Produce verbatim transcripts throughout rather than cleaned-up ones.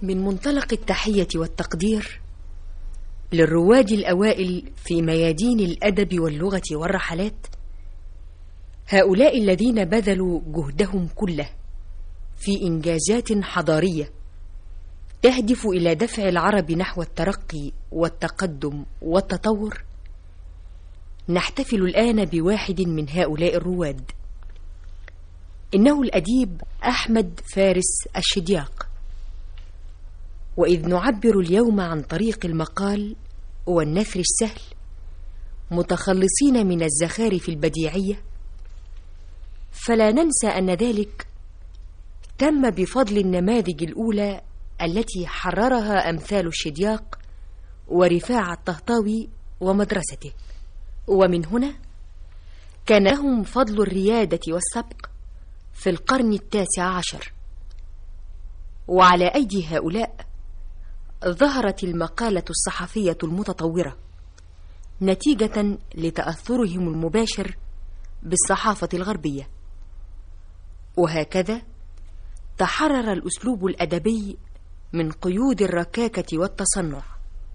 من منطلق التحية والتقدير للرواد الأوائل في ميادين الأدب واللغة والرحلات، هؤلاء الذين بذلوا جهدهم كله في إنجازات حضارية تهدف إلى دفع العرب نحو الترقي والتقدم والتطور، نحتفل الآن بواحد من هؤلاء الرواد. إنه الأديب أحمد فارس الشدياق. وإذ نعبر اليوم عن طريق المقال والنثر السهل متخلصين من الزخارف البديعية، فلا ننسى أن ذلك تم بفضل النماذج الأولى التي حررها أمثال الشدياق ورفاع الطهطاوي ومدرسته، ومن هنا كان لهم فضل الريادة والسبق في القرن التاسع عشر. وعلى أيدي هؤلاء ظهرت المقالة الصحفية المتطورة نتيجة لتأثرهم المباشر بالصحافة الغربية، وهكذا تحرر الأسلوب الأدبي من قيود الركاكة والتصنع،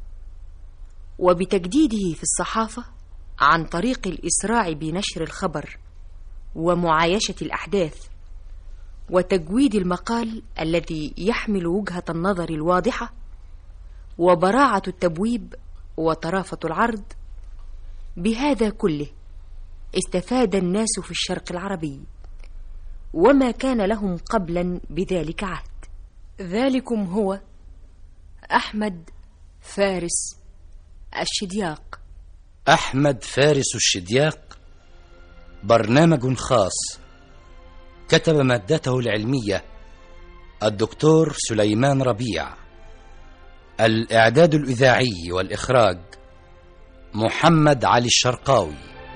وبتجديده في الصحافة عن طريق الإسراع بنشر الخبر ومعايشة الأحداث وتجويد المقال الذي يحمل وجهة النظر الواضحة وبراعة التبويب وطرافة العرض. بهذا كله استفاد الناس في الشرق العربي، وما كان لهم قبلا بذلك عهد. ذلكم هو أحمد فارس الشدياق. أحمد فارس الشدياق برنامج خاص كتب مادته العلمية الدكتور سليمان ربيع، الإعداد الإذاعي والإخراج محمد علي الشرقاوي.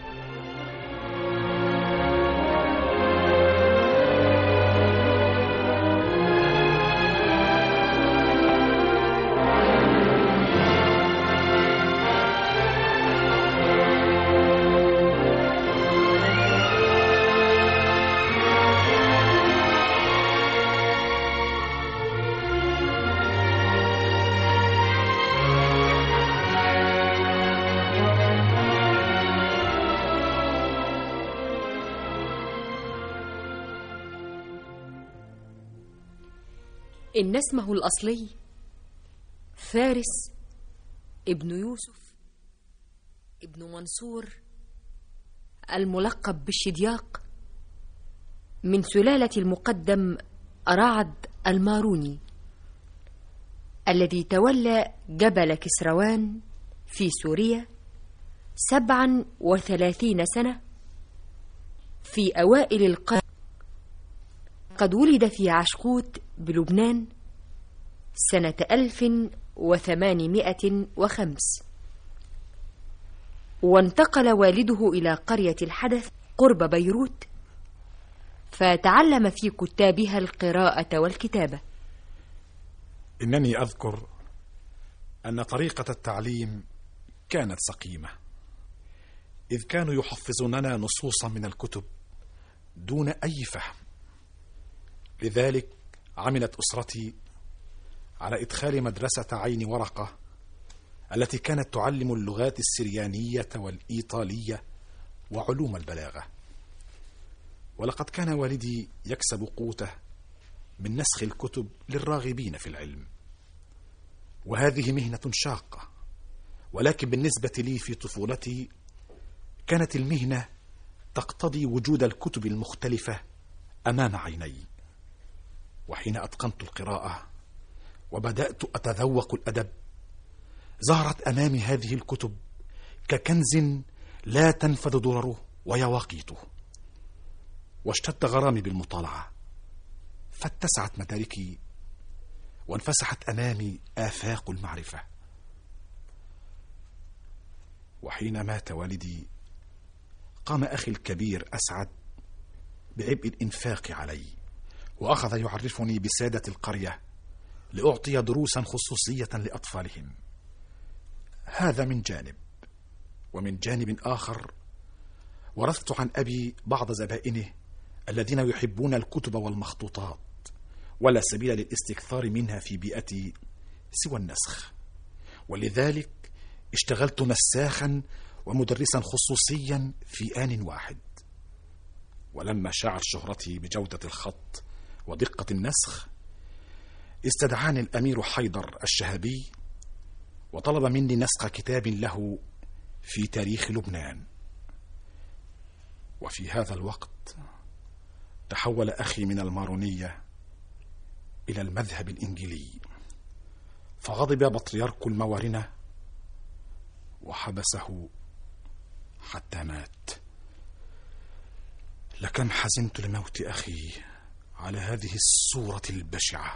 إن اسمه الأصلي فارس ابن يوسف ابن منصور الملقب بالشدياق، من سلالة المقدم رعد الماروني الذي تولى جبل كسروان في سوريا سبعا وثلاثين سنة في أوائل القرن. قد ولد في عشقوت بلبنان سنة ألف وثمانمائة وخمس، وانتقل والده إلى قرية الحدث قرب بيروت، فتعلم في كتابها القراءة والكتابة. إنني أذكر أن طريقة التعليم كانت سقيمة، إذ كانوا يحفظوننا نصوصا من الكتب دون أي فهم. لذلك عملت أسرتي على إدخال مدرسة عين ورقة التي كانت تعلم اللغات السريانية والإيطالية وعلوم البلاغة. ولقد كان والدي يكسب قوته من نسخ الكتب للراغبين في العلم، وهذه مهنة شاقة، ولكن بالنسبة لي في طفولتي كانت المهنة تقتضي وجود الكتب المختلفة أمام عيني. وحين أتقنت القراءة وبدأت أتذوق الأدب، ظهرت أمامي هذه الكتب ككنز لا تنفذ درره ويواقيته، واشتد غرامي بالمطالعة، فاتسعت مداركي وانفسحت أمامي آفاق المعرفة. وحين مات والدي قام أخي الكبير أسعد بعبء الإنفاق علي، وأخذ يعرفني بسادة القرية لأعطي دروسا خصوصية لأطفالهم. هذا من جانب، ومن جانب آخر ورثت عن أبي بعض زبائنه الذين يحبون الكتب والمخطوطات، ولا سبيل للاستكثار منها في بيئتي سوى النسخ، ولذلك اشتغلت نساخا ومدرسا خصوصيا في آن واحد. ولما شعر شهرتي بجودة الخط ودقة النسخ استدعاني الأمير حيدر الشهبي وطلب مني نسخ كتاب له في تاريخ لبنان. وفي هذا الوقت تحول أخي من المارونية إلى المذهب الإنجيلي، فغضب بطريرك الموارنة وحبسه حتى مات. لكم حزنت لموت أخي على هذه الصورة البشعة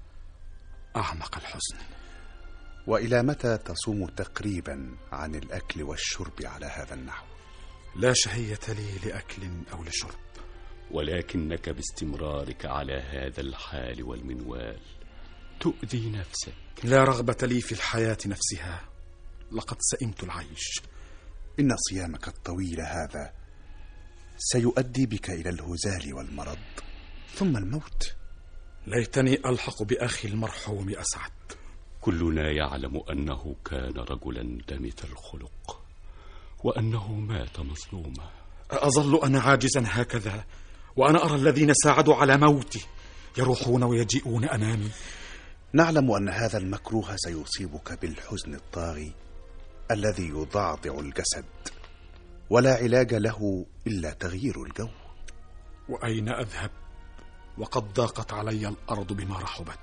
أعمق الحزن. وإلى متى تصوم تقريبا عن الأكل والشرب على هذا النحو؟ لا شهية لي لأكل أو لشرب. ولكنك باستمرارك على هذا الحال والمنوال تؤذي نفسك. لا رغبة لي في الحياة نفسها، لقد سئمت العيش. إن صيامك الطويل هذا سيؤدي بك إلى الهزال والمرض ثم الموت. ليتني ألحق بأخي المرحوم أسعد. كلنا يعلم أنه كان رجلا دمث الخلق وأنه مات مظلوما. أظل أنا عاجزا هكذا وأنا أرى الذين ساعدوا على موتي يروحون ويجيئون أمامي؟ نعلم أن هذا المكروه سيصيبك بالحزن الطاغي الذي يضعضع الجسد، ولا علاج له إلا تغيير الجو. وأين أذهب وقد ضاقت علي الأرض بما رحبت،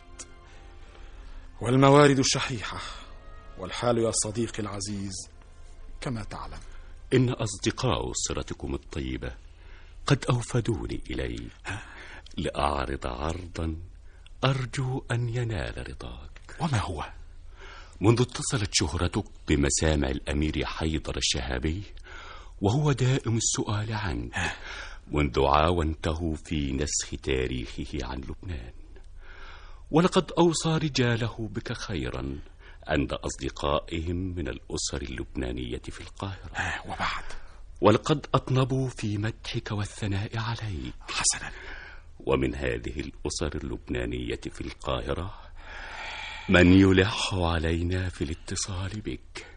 والموارد شحيحة، والحال يا صديقي العزيز كما تعلم. إن أصدقاء أسرتكم الطيبة قد أوفدوني إلي لأعرض عرضا أرجو أن ينال رضاك. وما هو؟ منذ اتصلت شهرتك بمسامع الأمير حيدر الشهابي وهو دائم السؤال عنك منذ عاونته في نسخ تاريخه عن لبنان، ولقد أوصى رجاله بك خيرا عند أصدقائهم من الأسر اللبنانية في القاهرة. وبعد؟ ولقد أطنبوا في مدحك والثناء عليك. حسنا. ومن هذه الأسر اللبنانية في القاهرة من يلح علينا في الاتصال بك،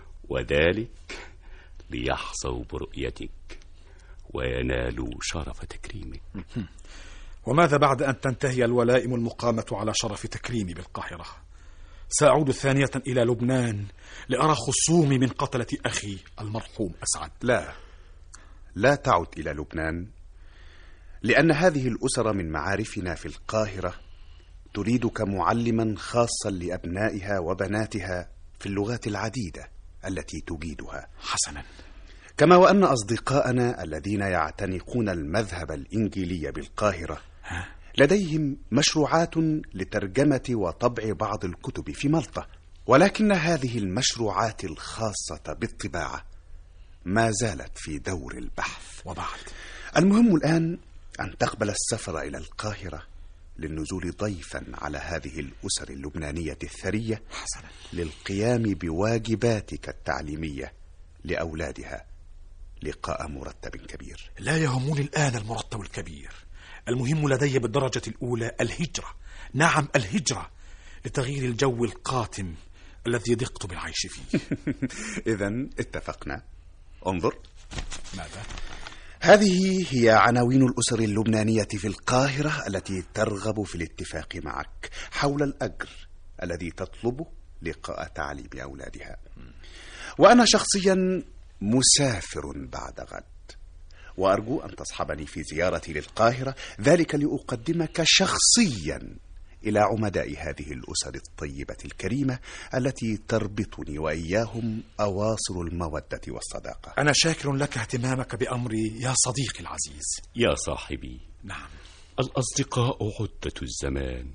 وذلك ليحظوا برؤيتك وينالوا شرف تكريمك. وماذا بعد أن تنتهي الولائم المقامة على شرف تكريمي بالقاهرة؟ سأعود ثانية إلى لبنان لأرى خصومي من قتلة أخي المرحوم أسعد. لا، لا تعد إلى لبنان، لأن هذه الأسر من معارفنا في القاهرة تريدك معلما خاصا لأبنائها وبناتها في اللغات العديدة التي تجيدها. حسنا. كما وأن أصدقاءنا الذين يعتنقون المذهب الإنجيلي بالقاهرة لديهم مشروعات لترجمة وطبع بعض الكتب في مالطا، ولكن هذه المشروعات الخاصة بالطباعة ما زالت في دور البحث. وبعد؟ المهم الآن أن تقبل السفر إلى القاهرة للنزول ضيفا على هذه الأسر اللبنانية الثرية. حسنا. للقيام بواجباتك التعليمية لأولادها لقاء مرتب كبير. لا يهمني الآن المرتب الكبير، المهم لدي بالدرجة الأولى الهجرة. نعم الهجرة، لتغيير الجو القاتم الذي ضقت بالعيش فيه. إذن اتفقنا. انظر. ماذا؟ هذه هي عناوين الأسر اللبنانية في القاهرة التي ترغب في الاتفاق معك حول الأجر الذي تطلبه لقاء تعليم أولادها. وأنا شخصيا مسافر بعد غد، وأرجو أن تصحبني في زيارتي للقاهرة، ذلك لأقدمك شخصيا إلى عمداء هذه الأسر الطيبة الكريمة التي تربطني وإياهم أواصر المودة والصداقة. أنا شاكر لك اهتمامك بأمري يا صديقي العزيز. يا صاحبي، نعم، الأصدقاء عدة الزمان،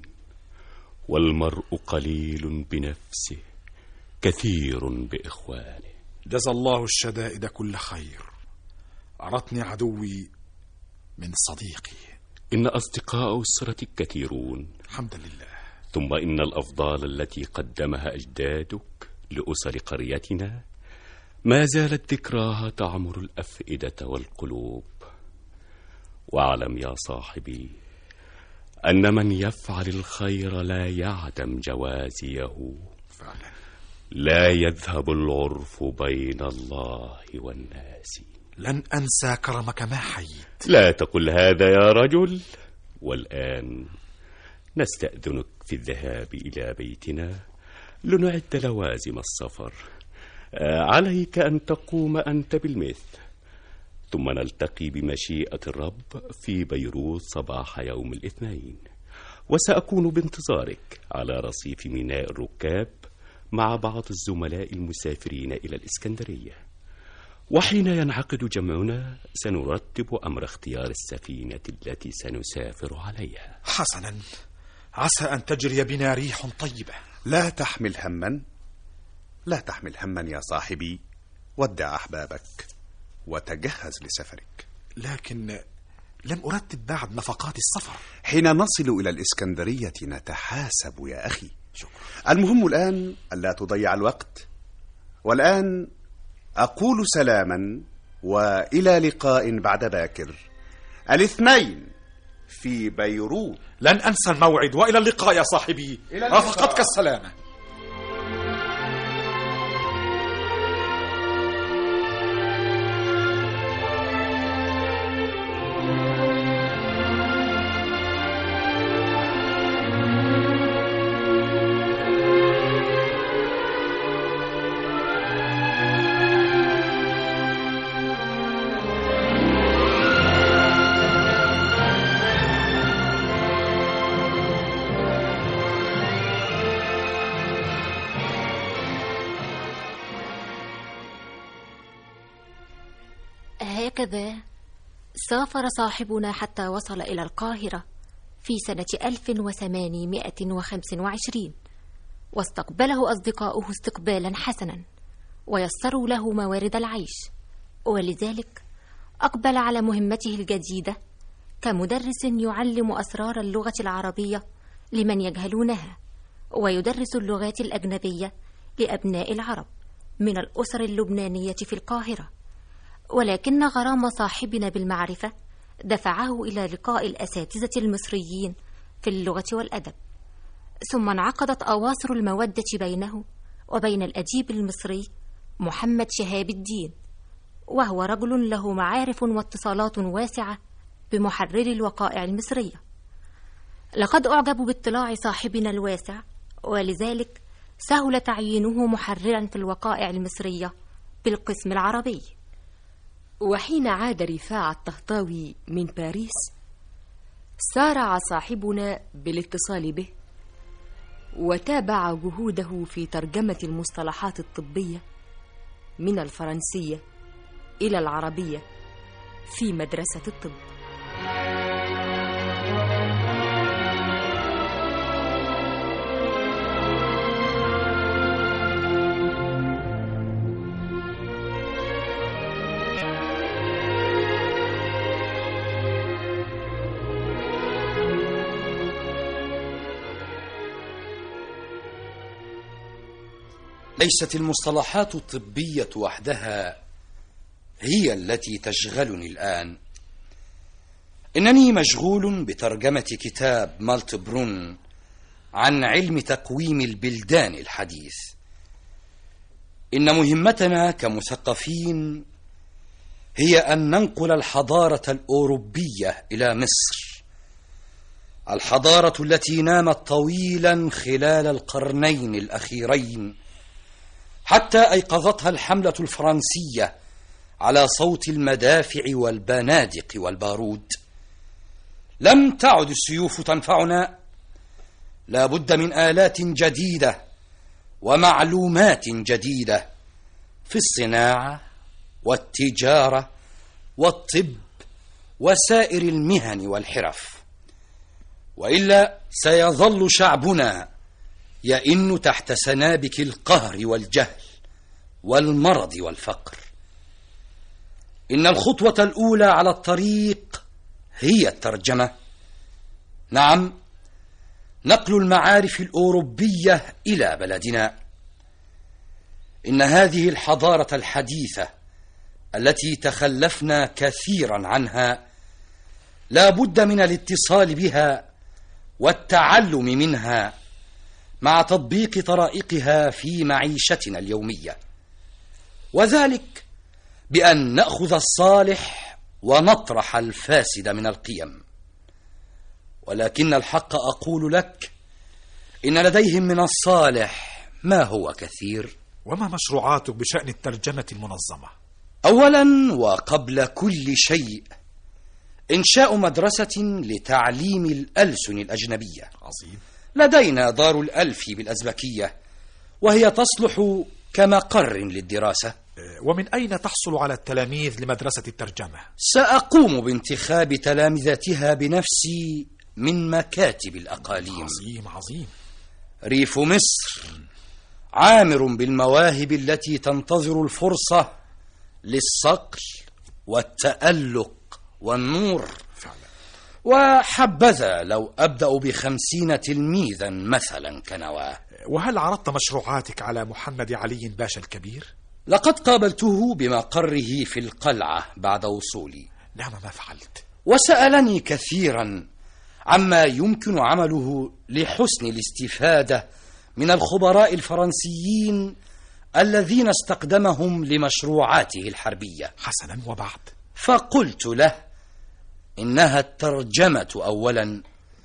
والمرء قليل بنفسه كثير بإخوانه. جزى الله الشدائد كل خير، أرتني عدوي من صديقي. إن أصدقاء أسرتك كثيرون الحمد لله، ثم إن الأفضال التي قدمها أجدادك لأسر قريتنا ما زالت ذكراها تعمر الأفئدة والقلوب. واعلم يا صاحبي أن من يفعل الخير لا يعدم جوازيه، فعلا. لا يذهب العرف بين الله والناس. لن أنسى كرمك ما حييت. لا تقل هذا يا رجل. والآن نستأذنك في الذهاب إلى بيتنا لنعد لوازم السفر. عليك أن تقوم أنت بالمثل، ثم نلتقي بمشيئة الرب في بيروت صباح يوم الاثنين، وسأكون بانتظارك على رصيف ميناء الركاب مع بعض الزملاء المسافرين إلى الإسكندرية. وحين ينعقد جمعنا سنرتب أمر اختيار السفينة التي سنسافر عليها. حسنا، عسى أن تجري بنا ريح طيبة. لا تحمل هما، لا تحمل هما يا صاحبي. ودع أحبابك وتجهز لسفرك. لكن لم أرتب بعد نفقات السفر. حين نصل إلى الإسكندرية نتحاسب يا أخي. شكرا. المهم الآن ألا تضيع الوقت. والآن أقول سلاما وإلى لقاء بعد باكر، الاثنين في بيروت. لن أنسى الموعد، وإلى اللقاء يا صاحبي. رافقتك السلامة. هكذا سافر صاحبنا حتى وصل إلى القاهرة في سنة ألف وثمانمائة وخمسة وعشرين، واستقبله أصدقاؤه استقبالا حسنا ويسروا له موارد العيش، ولذلك أقبل على مهمته الجديدة كمدرس يعلم أسرار اللغة العربية لمن يجهلونها، ويدرس اللغات الأجنبية لأبناء العرب من الأسر اللبنانية في القاهرة. ولكن غرام صاحبنا بالمعرفة دفعه إلى لقاء الأساتذة المصريين في اللغة والأدب، ثم انعقدت أواصر المودة بينه وبين الأديب المصري محمد شهاب الدين، وهو رجل له معارف واتصالات واسعة بمحرري الوقائع المصرية. لقد أعجب باطلاع صاحبنا الواسع، ولذلك سهل تعيينه محررا في الوقائع المصرية بالقسم العربي. وحين عاد رفاع الطهطاوي من باريس سارع صاحبنا بالاتصال به وتابع جهوده في ترجمة المصطلحات الطبية من الفرنسية إلى العربية في مدرسة الطب. ليست المصطلحات الطبية وحدها هي التي تشغلني الآن. إنني مشغول بترجمة كتاب مالت برون عن علم تقويم البلدان الحديث. إن مهمتنا كمثقفين هي أن ننقل الحضارة الأوروبية إلى مصر، الحضارة التي نامت طويلا خلال القرنين الأخيرين حتى أيقظتها الحملة الفرنسية على صوت المدافع والبنادق والبارود. لم تعد السيوف تنفعنا، لا بد من آلات جديدة ومعلومات جديدة في الصناعة والتجارة والطب وسائر المهن والحرف، وإلا سيظل شعبنا يئن تحت سنابك القهر والجهل والمرض والفقر. إن الخطوة الأولى على الطريق هي الترجمة، نعم، نقل المعارف الأوروبية إلى بلدنا. إن هذه الحضارة الحديثة التي تخلفنا كثيرا عنها لا بد من الاتصال بها والتعلم منها مع تطبيق طرائقها في معيشتنا اليومية، وذلك بأن نأخذ الصالح ونطرح الفاسد من القيم. ولكن الحق أقول لك إن لديهم من الصالح ما هو كثير. وما مشروعاتك بشأن الترجمة المنظمة؟ أولا وقبل كل شيء، إنشاء مدرسة لتعليم الألسن الأجنبية. عظيم. لدينا دار الألف بالأزبكية، وهي تصلح كمقر للدراسة. ومن أين تحصل على التلاميذ لمدرسة الترجمة؟ سأقوم بانتخاب تلامذتها بنفسي من مكاتب الأقاليم. عظيم عظيم. ريف مصر عامر بالمواهب التي تنتظر الفرصة للصقل والتألق والنور. فعلا. وحبذا لو أبدأ بخمسين تلميذا مثلا كنواه. وهل عرضت مشروعاتك على محمد علي باشا الكبير؟ لقد قابلته بمقره في القلعة بعد وصولي. نعم، ما فعلت؟ وسألني كثيرا عما يمكن عمله لحسن الاستفادة من الخبراء الفرنسيين الذين استقدمهم لمشروعاته الحربية. حسنا، وبعد؟ فقلت له إنها الترجمة أولا،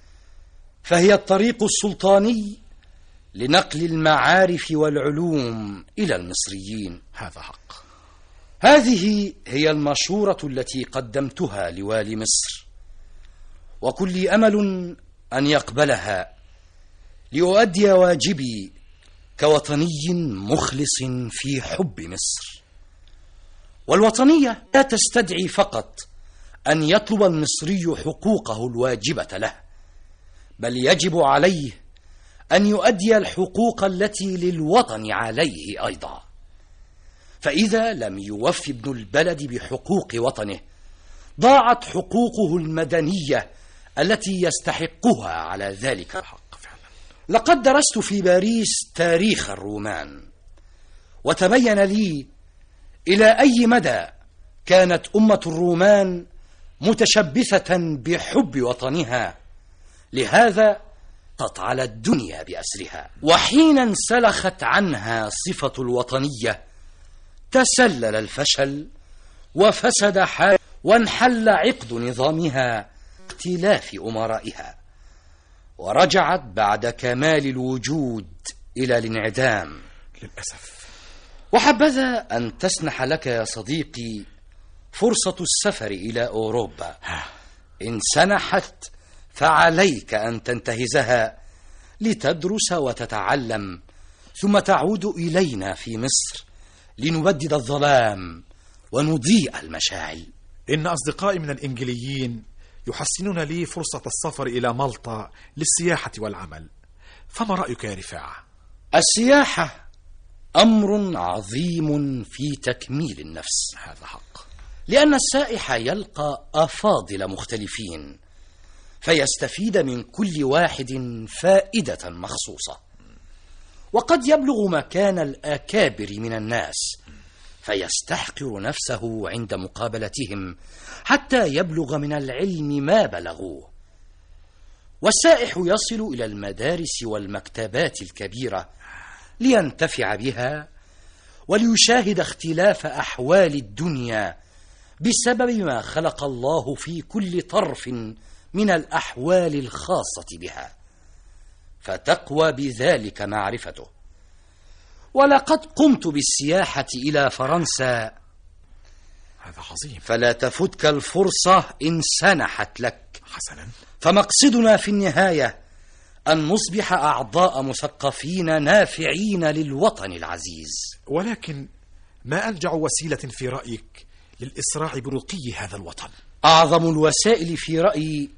فهي الطريق السلطاني لنقل المعارف والعلوم إلى المصريين. هذا حق. هذه هي المشورة التي قدمتها لوالي مصر، وكل أمل أن يقبلها لأؤدي واجبي كوطني مخلص في حب مصر. والوطنية لا تستدعي فقط أن يطلب المصري حقوقه الواجبة له، بل يجب عليه أن يؤدي الحقوق التي للوطن عليه أيضا. فإذا لم يوف ابن البلد بحقوق وطنه ضاعت حقوقه المدنية التي يستحقها على ذلك الحق. فعلا. لقد درست في باريس تاريخ الرومان، وتبين لي إلى أي مدى كانت أمة الرومان متشبثة بحب وطنها، لهذا تطعل الدنيا بأسرها. وحين انسلخت عنها صفة الوطنية تسلل الفشل وفسد حال، وانحل عقد نظامها اختلاف أمرائها، ورجعت بعد كمال الوجود إلى الانعدام للأسف. وحبذا أن تسنح لك يا صديقي فرصة السفر إلى أوروبا. إن سنحت فعليك أن تنتهزها لتدرس وتتعلم، ثم تعود إلينا في مصر لنبدد الظلام ونضيء المشاعل. إن أصدقائي من الإنجليين يحسنون لي فرصة السفر إلى مالطا للسياحة والعمل، فما رأيك يا رفاعة؟ السياحة أمر عظيم في تكميل النفس. هذا حق. لأن السائح يلقى أفاضل مختلفين، فيستفيد من كل واحد فائدة مخصوصة، وقد يبلغ مكان الأكابر من الناس فيستحقر نفسه عند مقابلتهم حتى يبلغ من العلم ما بلغوه. والسائح يصل إلى المدارس والمكتبات الكبيرة لينتفع بها وليشاهد اختلاف أحوال الدنيا بسبب ما خلق الله في كل طرف من الأحوال الخاصة بها، فتقوى بذلك معرفته. ولقد قمت بالسياحة إلى فرنسا. هذا عظيم. فلا تفتك الفرصة إن سنحت لك. حسنا. فمقصدنا في النهاية أن نصبح أعضاء مثقفين نافعين للوطن العزيز. ولكن ما أنجع وسيلة في رأيك للإسراع برقي هذا الوطن؟ أعظم الوسائل في رأيي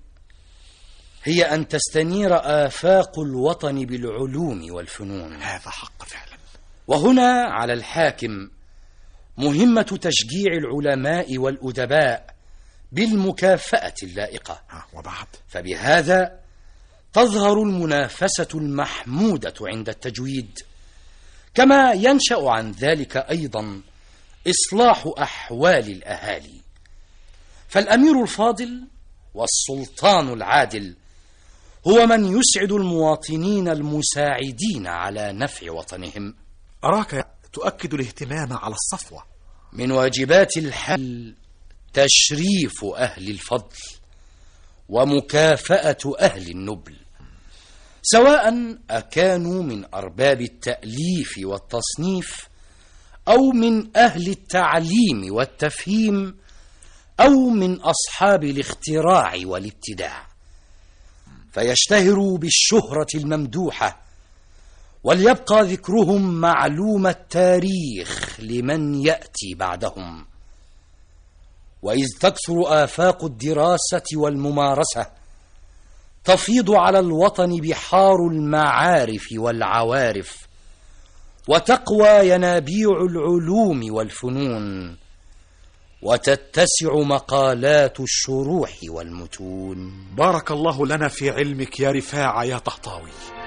هي أن تستنير آفاق الوطن بالعلوم والفنون. هذا حق فعلا. وهنا على الحاكم مهمة تشجيع العلماء والأدباء بالمكافأة اللائقة. وبعد؟ فبهذا تظهر المنافسة المحمودة عند التجويد، كما ينشأ عن ذلك أيضا إصلاح أحوال الأهالي. فالأمير الفاضل والسلطان العادل هو من يسعد المواطنين المساعدين على نفع وطنهم. أراك تؤكد الاهتمام على الصفوة. من واجبات الحل تشريف أهل الفضل ومكافأة أهل النبل، سواء أكانوا من أرباب التأليف والتصنيف أو من أهل التعليم والتفهيم أو من أصحاب الاختراع والابتداع، فيشتهروا بالشهرة الممدوحة وليبقى ذكرهم معلوم التاريخ لمن يأتي بعدهم. وإذ تكثر آفاق الدراسة والممارسة تفيض على الوطن بحار المعارف والعوارف، وتقوى ينابيع العلوم والفنون، وتتسع مقالات الشروح والمتون. بارك الله لنا في علمك يا رفاعة يا طهطاوي.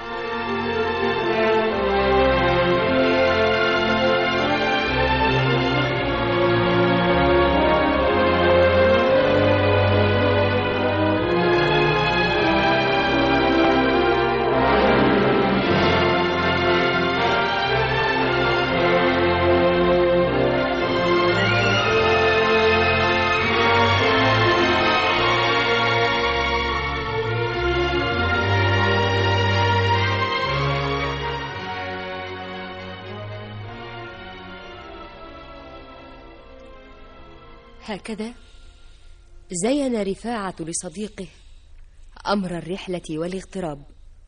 هكذا زين رفاعة لصديقه أمر الرحلة والاغتراب،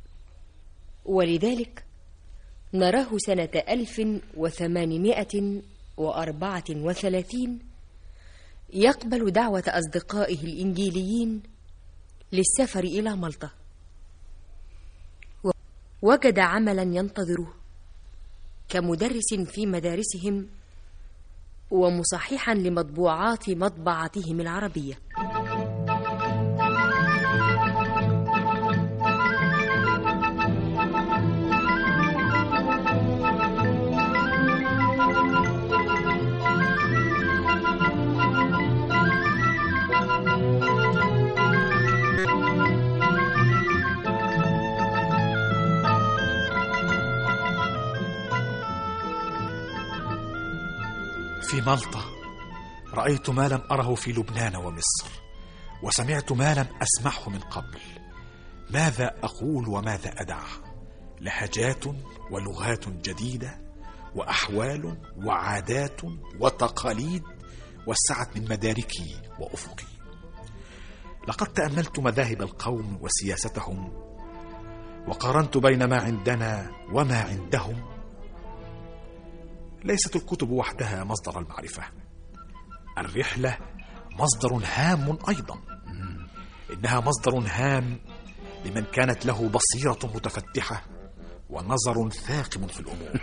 ولذلك نراه سنة ألف وثمانمائة وأربعة وثلاثين يقبل دعوة أصدقائه الإنجيليين للسفر إلى مالطا. وجد عملا ينتظره كمدرس في مدارسهم ومصححا لمطبوعات مطبعتهم العربية. في مالطا رأيت ما لم أره في لبنان ومصر، وسمعت ما لم أسمعه من قبل. ماذا أقول وماذا أدع؟ لهجات ولغات جديدة وأحوال وعادات وتقاليد وسعت من مداركي وأفقي. لقد تأملت مذاهب القوم وسياستهم، وقارنت بين ما عندنا وما عندهم. ليست الكتب وحدها مصدر المعرفة، الرحلة مصدر هام أيضا. إنها مصدر هام لمن كانت له بصيرة متفتحة ونظر ثاقب في الأمور.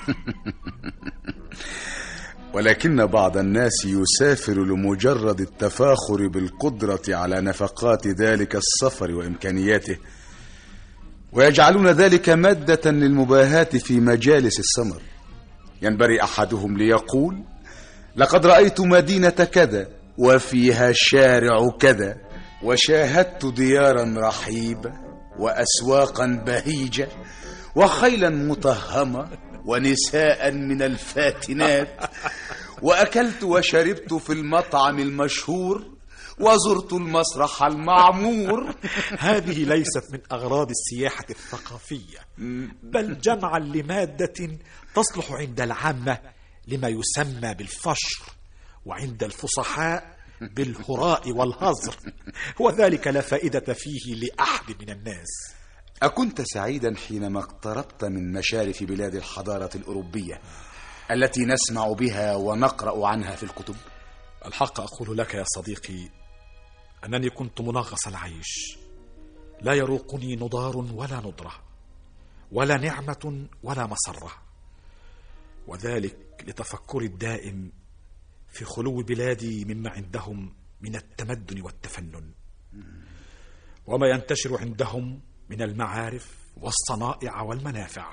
ولكن بعض الناس يسافر لمجرد التفاخر بالقدرة على نفقات ذلك السفر وإمكانياته، ويجعلون ذلك مادة للمباهاة في مجالس السمر. ينبري أحدهم ليقول: لقد رأيت مدينة كذا وفيها شارع كذا، وشاهدت ديارا رحيبة وأسواقا بهيجة وخيلا مطهمة ونساء من الفاتنات، وأكلت وشربت في المطعم المشهور وزرت المسرح المعمور. هذه ليست من أغراض السياحة الثقافية، بل جمعا لمادة تصلح عند العامة لما يسمى بالفشر، وعند الفصحاء بالهراء والهزر، وذلك لا فائدة فيه لأحد من الناس. أكنت سعيدا حينما اقتربت من مشارف بلاد الحضارة الأوروبية التي نسمع بها ونقرأ عنها في الكتب؟ الحق أقول لك يا صديقي أنني كنت منغص العيش، لا يروقني نضار ولا ندرة ولا نعمة ولا مسرة، وذلك لتفكري الدائم في خلو بلادي مما عندهم من التمدن والتفنن، وما ينتشر عندهم من المعارف والصنائع والمنافع.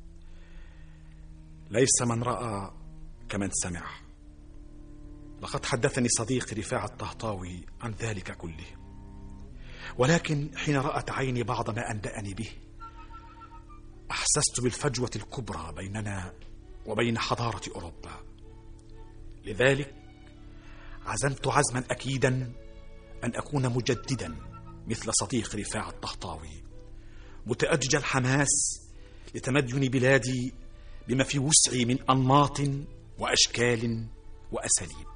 ليس من رأى كمن سمع. لقد حدثني صديقي رفاعة الطهطاوي عن ذلك كله، ولكن حين رأت عيني بعض ما أنبأني به أحسست بالفجوة الكبرى بيننا وبين حضارة أوروبا. لذلك عزمت عزما أكيدا أن أكون مجددا مثل صديق رفاعة الطهطاوي، متأجج الحماس لتمدن بلادي بما في وسعي من أنماط وأشكال وأساليب.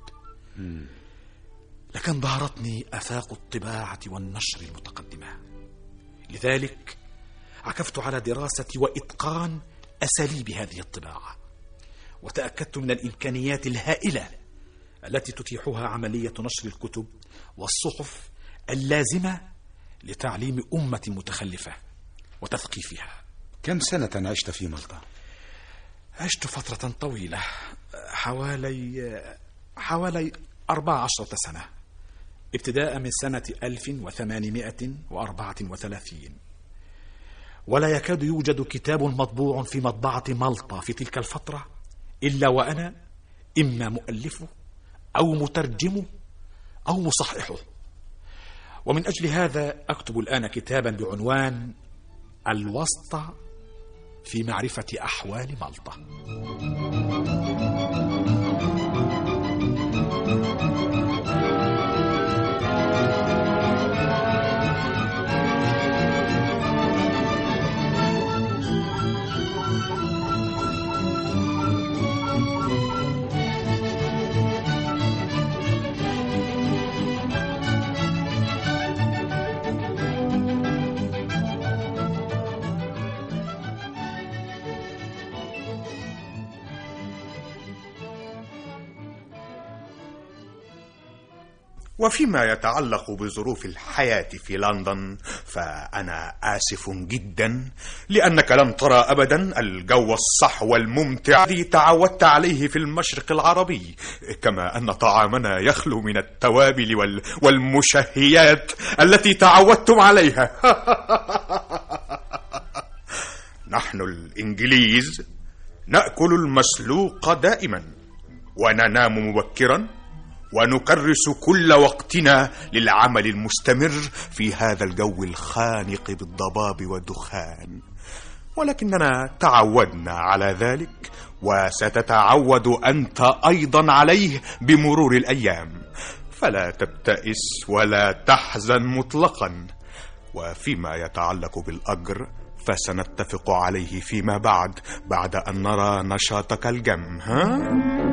لكن ظهرتني آفاق الطباعة والنشر المتقدمة، لذلك عكفت على دراسة وإتقان أساليب هذه الطباعة، وتأكدت من الإمكانيات الهائلة التي تتيحها عملية نشر الكتب والصحف اللازمة لتعليم أمة متخلفة وتثقيفها. كم سنة عشت في مالطا؟ عشت فترة طويلة، حوالي حوالي أربع عشرة سنة، ابتداء من سنة ألف وثمانمائة وأربعة وثلاثين. ولا يكاد يوجد كتاب مطبوع في مطبعة مالطا في تلك الفترة إلا وأنا إما مؤلفه أو مترجمه أو مصححه. ومن أجل هذا أكتب الآن كتابا بعنوان الوسطى في معرفة أحوال مالطا. وفيما يتعلق بظروف الحياة في لندن فأنا آسف جدا لأنك لم ترى أبدا الجو الصحو الممتع الذي تعودت عليه في المشرق العربي، كما أن طعامنا يخلو من التوابل وال... والمشهيات التي تعودتم عليها. نحن الإنجليز نأكل المسلوق دائما وننام مبكرا ونكرس كل وقتنا للعمل المستمر في هذا الجو الخانق بالضباب والدخان، ولكننا تعودنا على ذلك وستتعود أنت أيضا عليه بمرور الأيام، فلا تبتئس ولا تحزن مطلقا. وفيما يتعلق بالأجر فسنتفق عليه فيما بعد بعد أن نرى نشاطك الجم. ها؟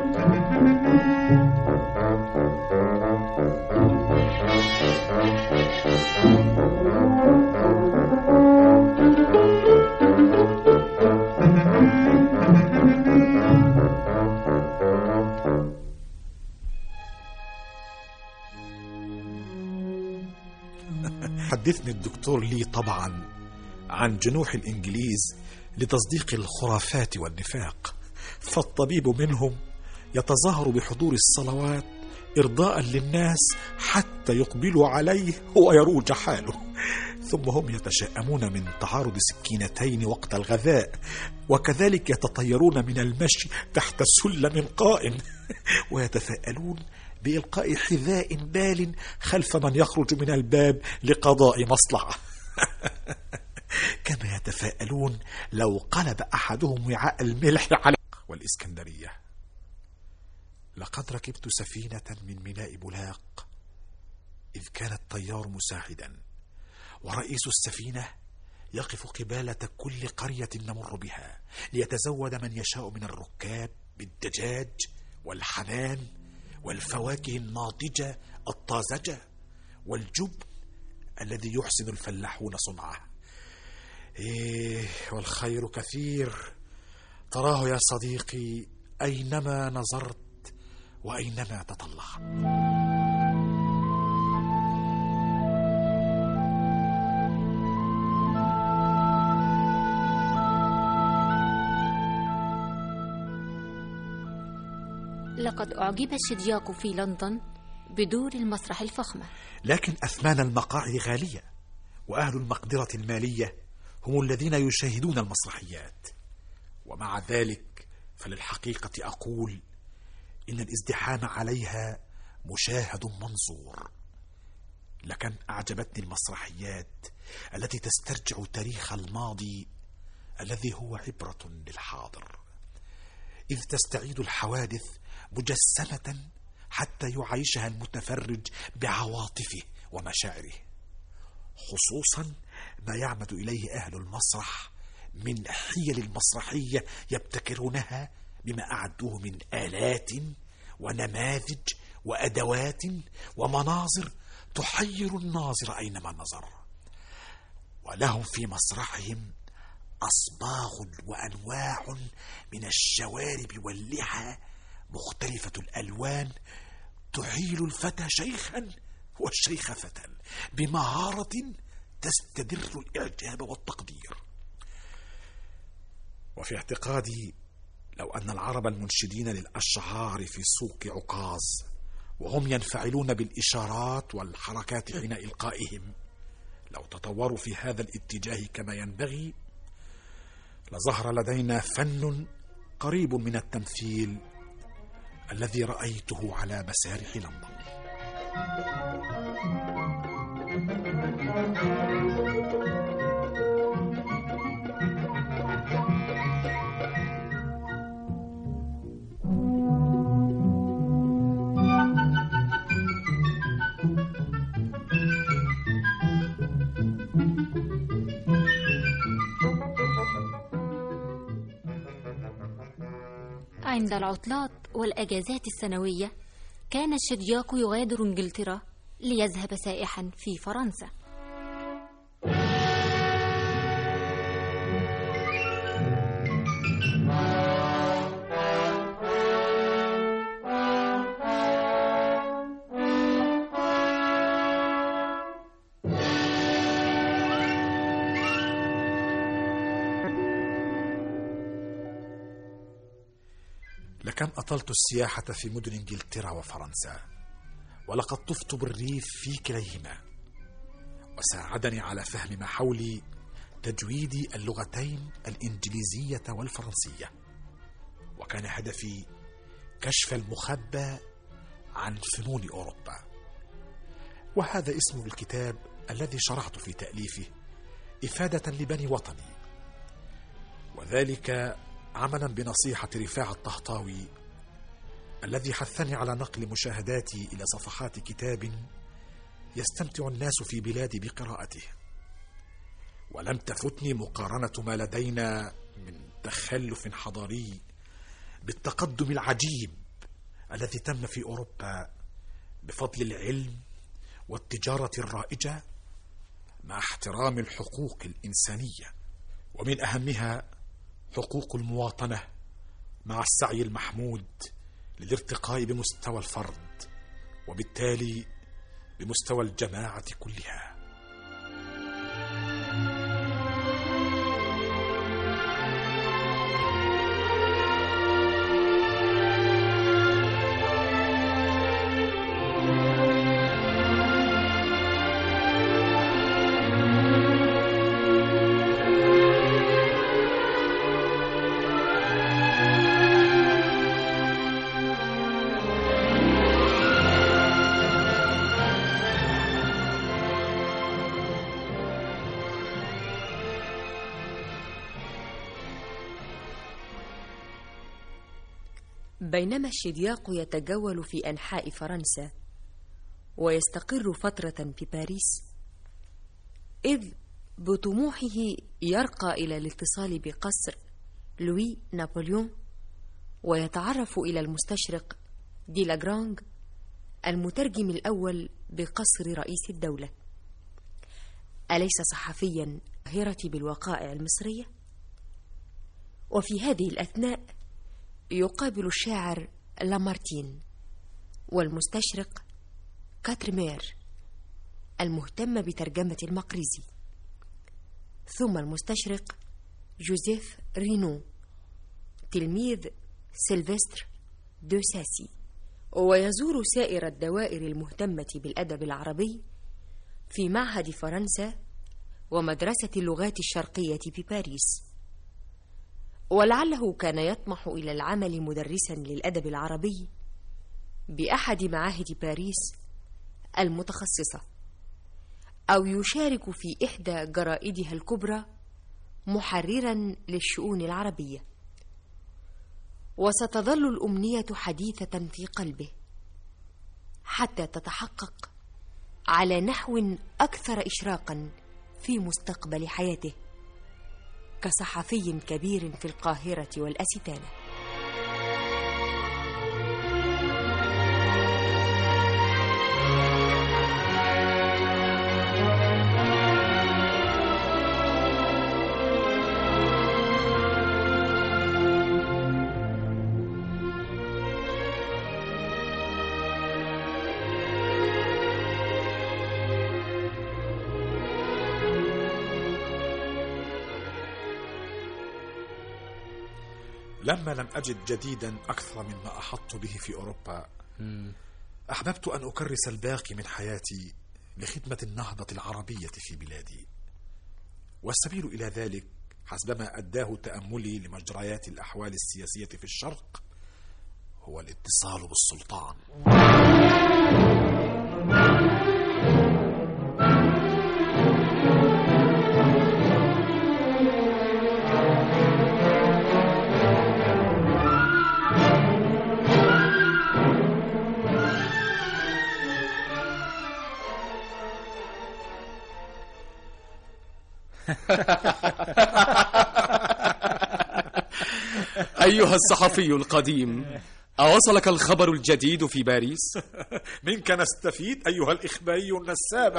حدثني الدكتور لي طبعا عن جنوح الإنجليز لتصديق الخرافات والنفاق، فالطبيب منهم يتظاهر بحضور الصلوات إرضاء للناس حتى يقبلوا عليه ويروج حاله، ثم هم يتشائمون من تعارض سكينتين وقت الغذاء، وكذلك يتطيرون من المشي تحت سلم قائم، ويتفائلون بإلقاء حذاء بال خلف من يخرج من الباب لقضاء مصلحة. كما يتفائلون لو قلب أحدهم وعاء الملح على والإسكندرية. لقد ركبت سفينة من ميناء بولاق إذ كان الطيار مساعدا، ورئيس السفينة يقف قبالة كل قرية نمر بها ليتزود من يشاء من الركاب بالدجاج والحنان والفواكه الناضجة الطازجة والجبن الذي يحسن الفلاحون صنعه. إيه والخير كثير تراه يا صديقي أينما نظرت وأينما تطلعت. لقد أعجب الشدياق في لندن بدور المسرح الفخمة، لكن أثمان المقاعد غالية، وأهل المقدرة المالية هم الذين يشاهدون المسرحيات. ومع ذلك فللحقيقة أقول إن الازدحام عليها مشاهد منظور، لكن أعجبتني المسرحيات التي تسترجع تاريخ الماضي الذي هو عبرة للحاضر، إذ تستعيد الحوادث مجسمة حتى يعيشها المتفرج بعواطفه ومشاعره، خصوصا ما يعمد إليه أهل المسرح من حيل المسرحية يبتكرونها بما أعدوه من آلات ونماذج وأدوات ومناظر تحير الناظر أينما نظر. ولهم في مسرحهم أصباغ وأنواع من الشوارب واللحى مختلفة الألوان تحيل الفتى شيخا والشيخ فتى بمهارة تستدر الإعجاب والتقدير. وفي اعتقادي لو أن العرب المنشدين للأشعار في سوق عكاظ وهم ينفعلون بالإشارات والحركات حين إلقائهم لو تطوروا في هذا الاتجاه كما ينبغي لظهر لدينا فن قريب من التمثيل الذي رأيته على مسارح لندن. عند العطلات والأجازات السنوية كان الشدياق يغادر إنجلترا ليذهب سائحا في فرنسا. لكم أطلت السياحة في مدن إنجلترا وفرنسا، ولقد طفت بالريف في كليهما، وساعدني على فهم ما حولي تجويد اللغتين الإنجليزية والفرنسية، وكان هدفي كشف المخبى عن فنون أوروبا. وهذا اسم الكتاب الذي شرعت في تأليفه إفادة لبني وطني، وذلك عملا بنصيحة رفاع الطهطاوي الذي حثني على نقل مشاهداتي إلى صفحات كتاب يستمتع الناس في بلادي بقراءته. ولم تفتني مقارنة ما لدينا من تخلف حضاري بالتقدم العجيب الذي تم في أوروبا بفضل العلم والتجارة الرائجة مع احترام الحقوق الإنسانية، ومن أهمها حقوق المواطنة مع السعي المحمود للارتقاء بمستوى الفرد وبالتالي بمستوى الجماعة كلها. بينما الشدياق يتجول في أنحاء فرنسا ويستقر فترة في باريس، إذ بطموحه يرقى إلى الاتصال بقصر لوي نابليون ويتعرف إلى المستشرق دي لاغرانج المترجم الأول بقصر رئيس الدولة. أليس صحفيا هرتي بالوقائع المصرية؟ وفي هذه الأثناء يقابل الشاعر لامارتين والمستشرق كاترمير المهتم بترجمة المقريزي، ثم المستشرق جوزيف رينو تلميذ سيلفستر دو ساسي، ويزور سائر الدوائر المهتمة بالأدب العربي في معهد فرنسا ومدرسة اللغات الشرقية في باريس. ولعله كان يطمح إلى العمل مدرسا للأدب العربي بأحد معاهد باريس المتخصصة، أو يشارك في إحدى جرائدها الكبرى محررا للشؤون العربية. وستظل الأمنية حديثة في قلبه حتى تتحقق على نحو أكثر إشراقا في مستقبل حياته كصحفي كبير في القاهرة والأستانة. لما لم أجد جديدا أكثر مما أحط به في أوروبا، أحببت أن أكرس الباقي من حياتي لخدمة النهضة العربية في بلادي، والسبيل إلى ذلك حسبما أداه تأملي لمجريات الأحوال السياسية في الشرق هو الاتصال بالسلطان. أيها الصحفي القديم، أوصلك الخبر الجديد في باريس؟ منك نستفيد أيها الإخباري النسابة.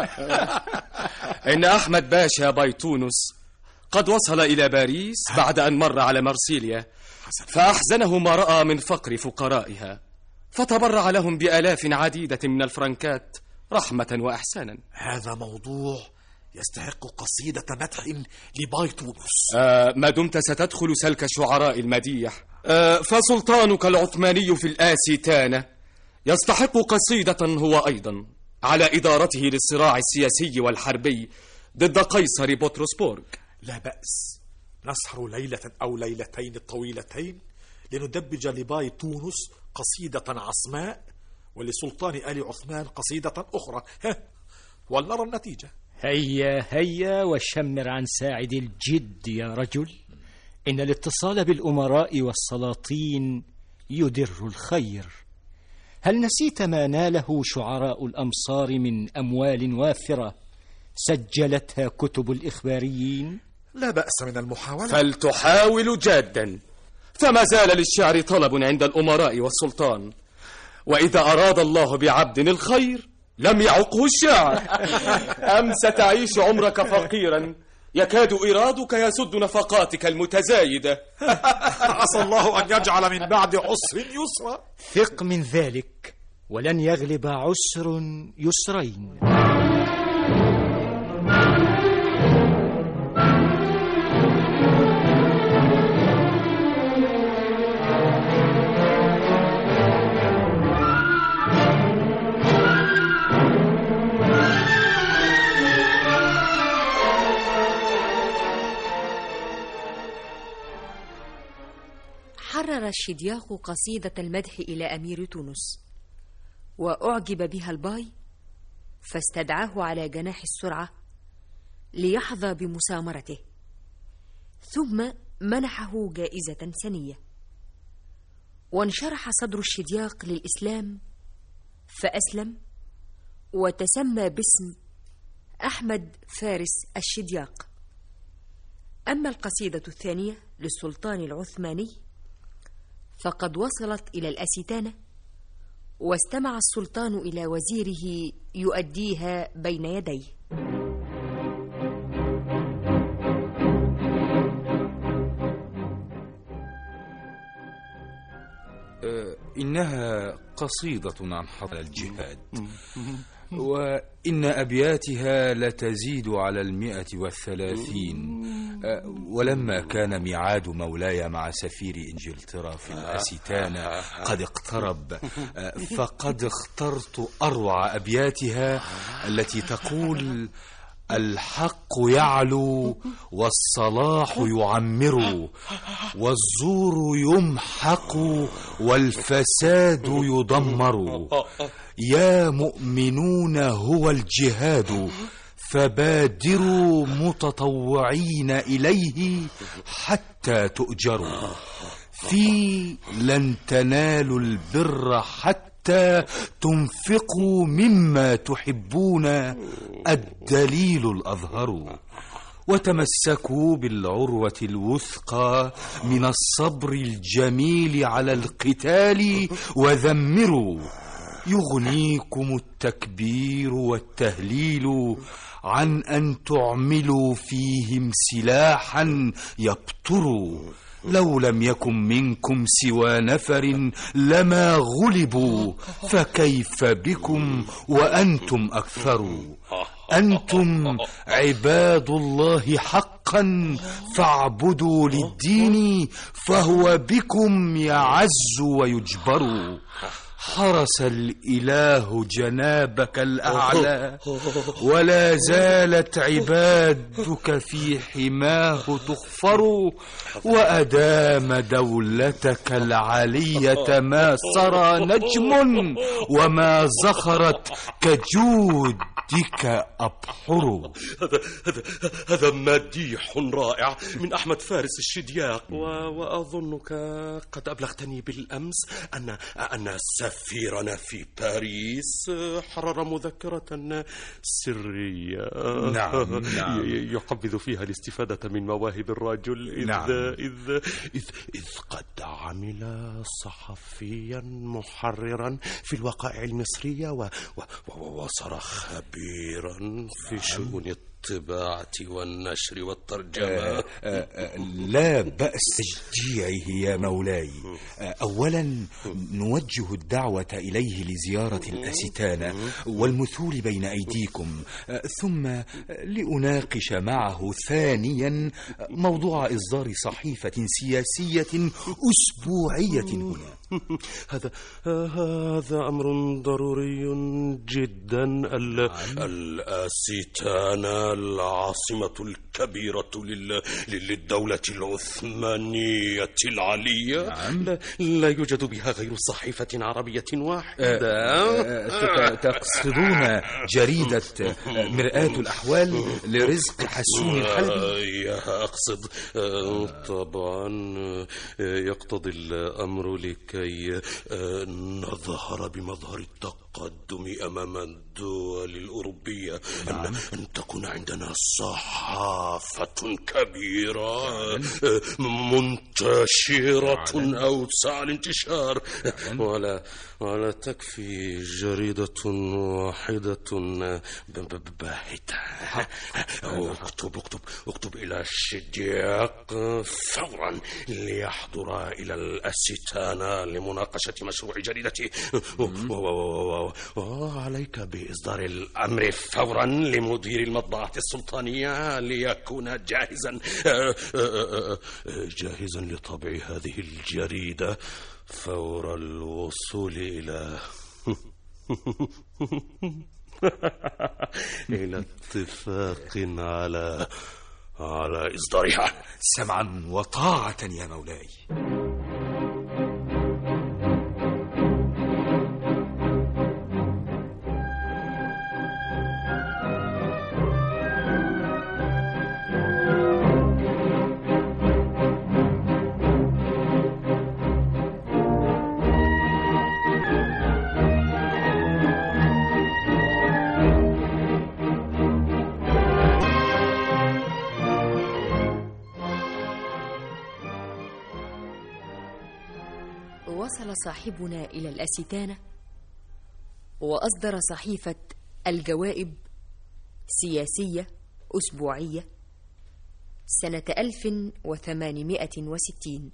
إن أحمد باشا بيتونس قد وصل إلى باريس بعد أن مر على مرسيليا، فأحزنه ما رأى من فقر فقرائها، فتبرع لهم بآلاف عديدة من الفرنكات رحمة وإحسانا. هذا موضوع يستحق قصيدة مدح لبيتونس. آه ما دمت ستدخل سلك شعراء المديح، آه فسلطانك العثماني في الآستانة يستحق قصيدة هو أيضا على إدارته للصراع السياسي والحربي ضد قيصر بطرسبورغ. لا بأس، نسهر ليلة أو ليلتين طويلتين لندبج لبيتونس قصيدة عصماء، ولسلطان آل عثمان قصيدة أخرى، ولنرى النتيجة. هيا هيا وشمر عن ساعد الجد يا رجل، إن الاتصال بالأمراء والسلاطين يدر الخير. هل نسيت ما ناله شعراء الأمصار من أموال وافرة سجلتها كتب الإخباريين؟ لا بأس من المحاولة. فلتحاول جادا، فما زال للشعر طلب عند الأمراء والسلطان، وإذا أراد الله بعبد الخير لم يعقه الشعر. أم ستعيش عمرك فقيرا يكاد إيرادك يسد نفقاتك المتزايدة. عسى الله أن يجعل من بعد عسر يسرا. ثق من ذلك، ولن يغلب عسر يسرين. حرر الشدياق قصيدة المدح إلى أمير تونس، وأعجب بها الباي، فاستدعاه على جناح السرعة ليحظى بمسامرته، ثم منحه جائزة سنية. وانشرح صدر الشدياق للإسلام فأسلم، وتسمى باسم أحمد فارس الشدياق. أما القصيدة الثانية للسلطان العثماني فقد وصلت إلى الأستانة، واستمع السلطان إلى وزيره يؤديها بين يديه. إنها قصيدة عن حضر الجهاد، وإن أبياتها لتزيد على المئة والثلاثين. ولما كان ميعاد مولاي مع سفير إنجلترا في الأستانة قد اقترب، فقد اخترت أروع أبياتها التي تقول: الحق يعلو والصلاح يعمر، والزور يمحق والفساد يدمر. يا مؤمنون هو الجهاد، فبادروا متطوعين إليه حتى تؤجروا. في لن تنالوا البر حتى تنفقوا مما تحبون، الدليل الأظهر. وتمسكوا بالعروة الوثقى من الصبر الجميل على القتال، وذمروا. يغنيكم التكبير والتهليل عن أن تعملوا فيهم سلاحا يبطر. لو لم يكن منكم سوى نفر لما غلبوا، فكيف بكم وأنتم أكثر. أنتم عباد الله حقا، فاعبدوا للدين، فهو بكم يعز ويجبر. حرس الإله جنابك الأعلى، ولا زالت عبادك في حماه تخفر. وأدام دولتك العلية ما سرى نجم، وما زخرت كجود ديك أبحر. هذا هذا هذا مديح رائع من أحمد فارس الشدياق. و... وأظنك قد أبلغتني بالأمس أن أن سفيرنا في باريس حرر مذكرة سرية. نعم, نعم. يحبذ فيها الاستفادة من مواهب الرجل. إذ, نعم. إذ, إذ, إذ قد عمل صحفيا محررا في الوقائع المصرية و... و... وصار خبيرا في شؤون الطباعة والنشر والترجمة. آه آه آه لا بأس تشجيعه يا مولاي. آه أولا نوجه الدعوة إليه لزيارة الأستانة والمثول بين أيديكم، آه ثم لأناقش معه ثانيا موضوع إصدار صحيفة سياسية أسبوعية هنا. هذا هذا أمر ضروري جدا. الأستانة العاصمة الكبيرة للدولة العثمانية العلية. لا, لا يوجد بها غير صحيفة عربية واحدة. أه تقصدون جريدة مرآة الأحوال لرزق حسون الحلبي؟ أقصد طبعا يقتضي الأمر لكي نظهر بمظهر التقدم أمام الدول الأوروبية. نعم. أن تكون عندنا صحافة كبيرة منتشرة أوسع الانتشار. ولا ولا تكفي جريدة واحدة باهتة. اكتب اكتب اكتب إلى الشدياق فورا ليحضر إلى الأستانة لمناقشة مشروع جريدتي. وعليك بإصدار الأمر فورا لمدير المطبعة السلطانية ليكون جاهزا جاهزا لطبع هذه الجريدة فور الوصول إلى إلى اتفاق على على إصدارها. سمعا وطاعة يا مولاي. وصل صاحبنا إلى الأستانة وأصدر صحيفة الجوائب سياسية أسبوعية سنة ألف وثمانمائة وستين.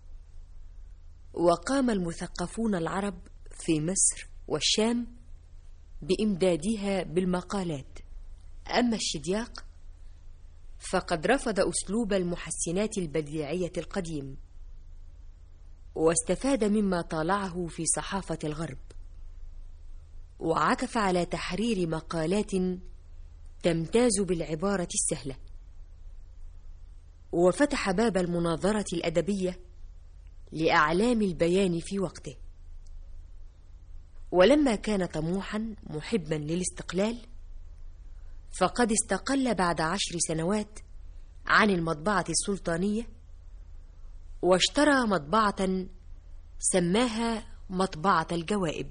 وقام المثقفون العرب في مصر والشام بإمدادها بالمقالات. أما الشدياق فقد رفض أسلوب المحسنات البديعية القديم، واستفاد مما طالعه في صحافة الغرب، وعكف على تحرير مقالات تمتاز بالعبارة السهلة، وفتح باب المناظرة الأدبية لأعلام البيان في وقته. ولما كان طموحا محبا للاستقلال فقد استقل بعد عشر سنوات عن المطبعة السلطانية، واشترى مطبعة سماها مطبعة الجوائب.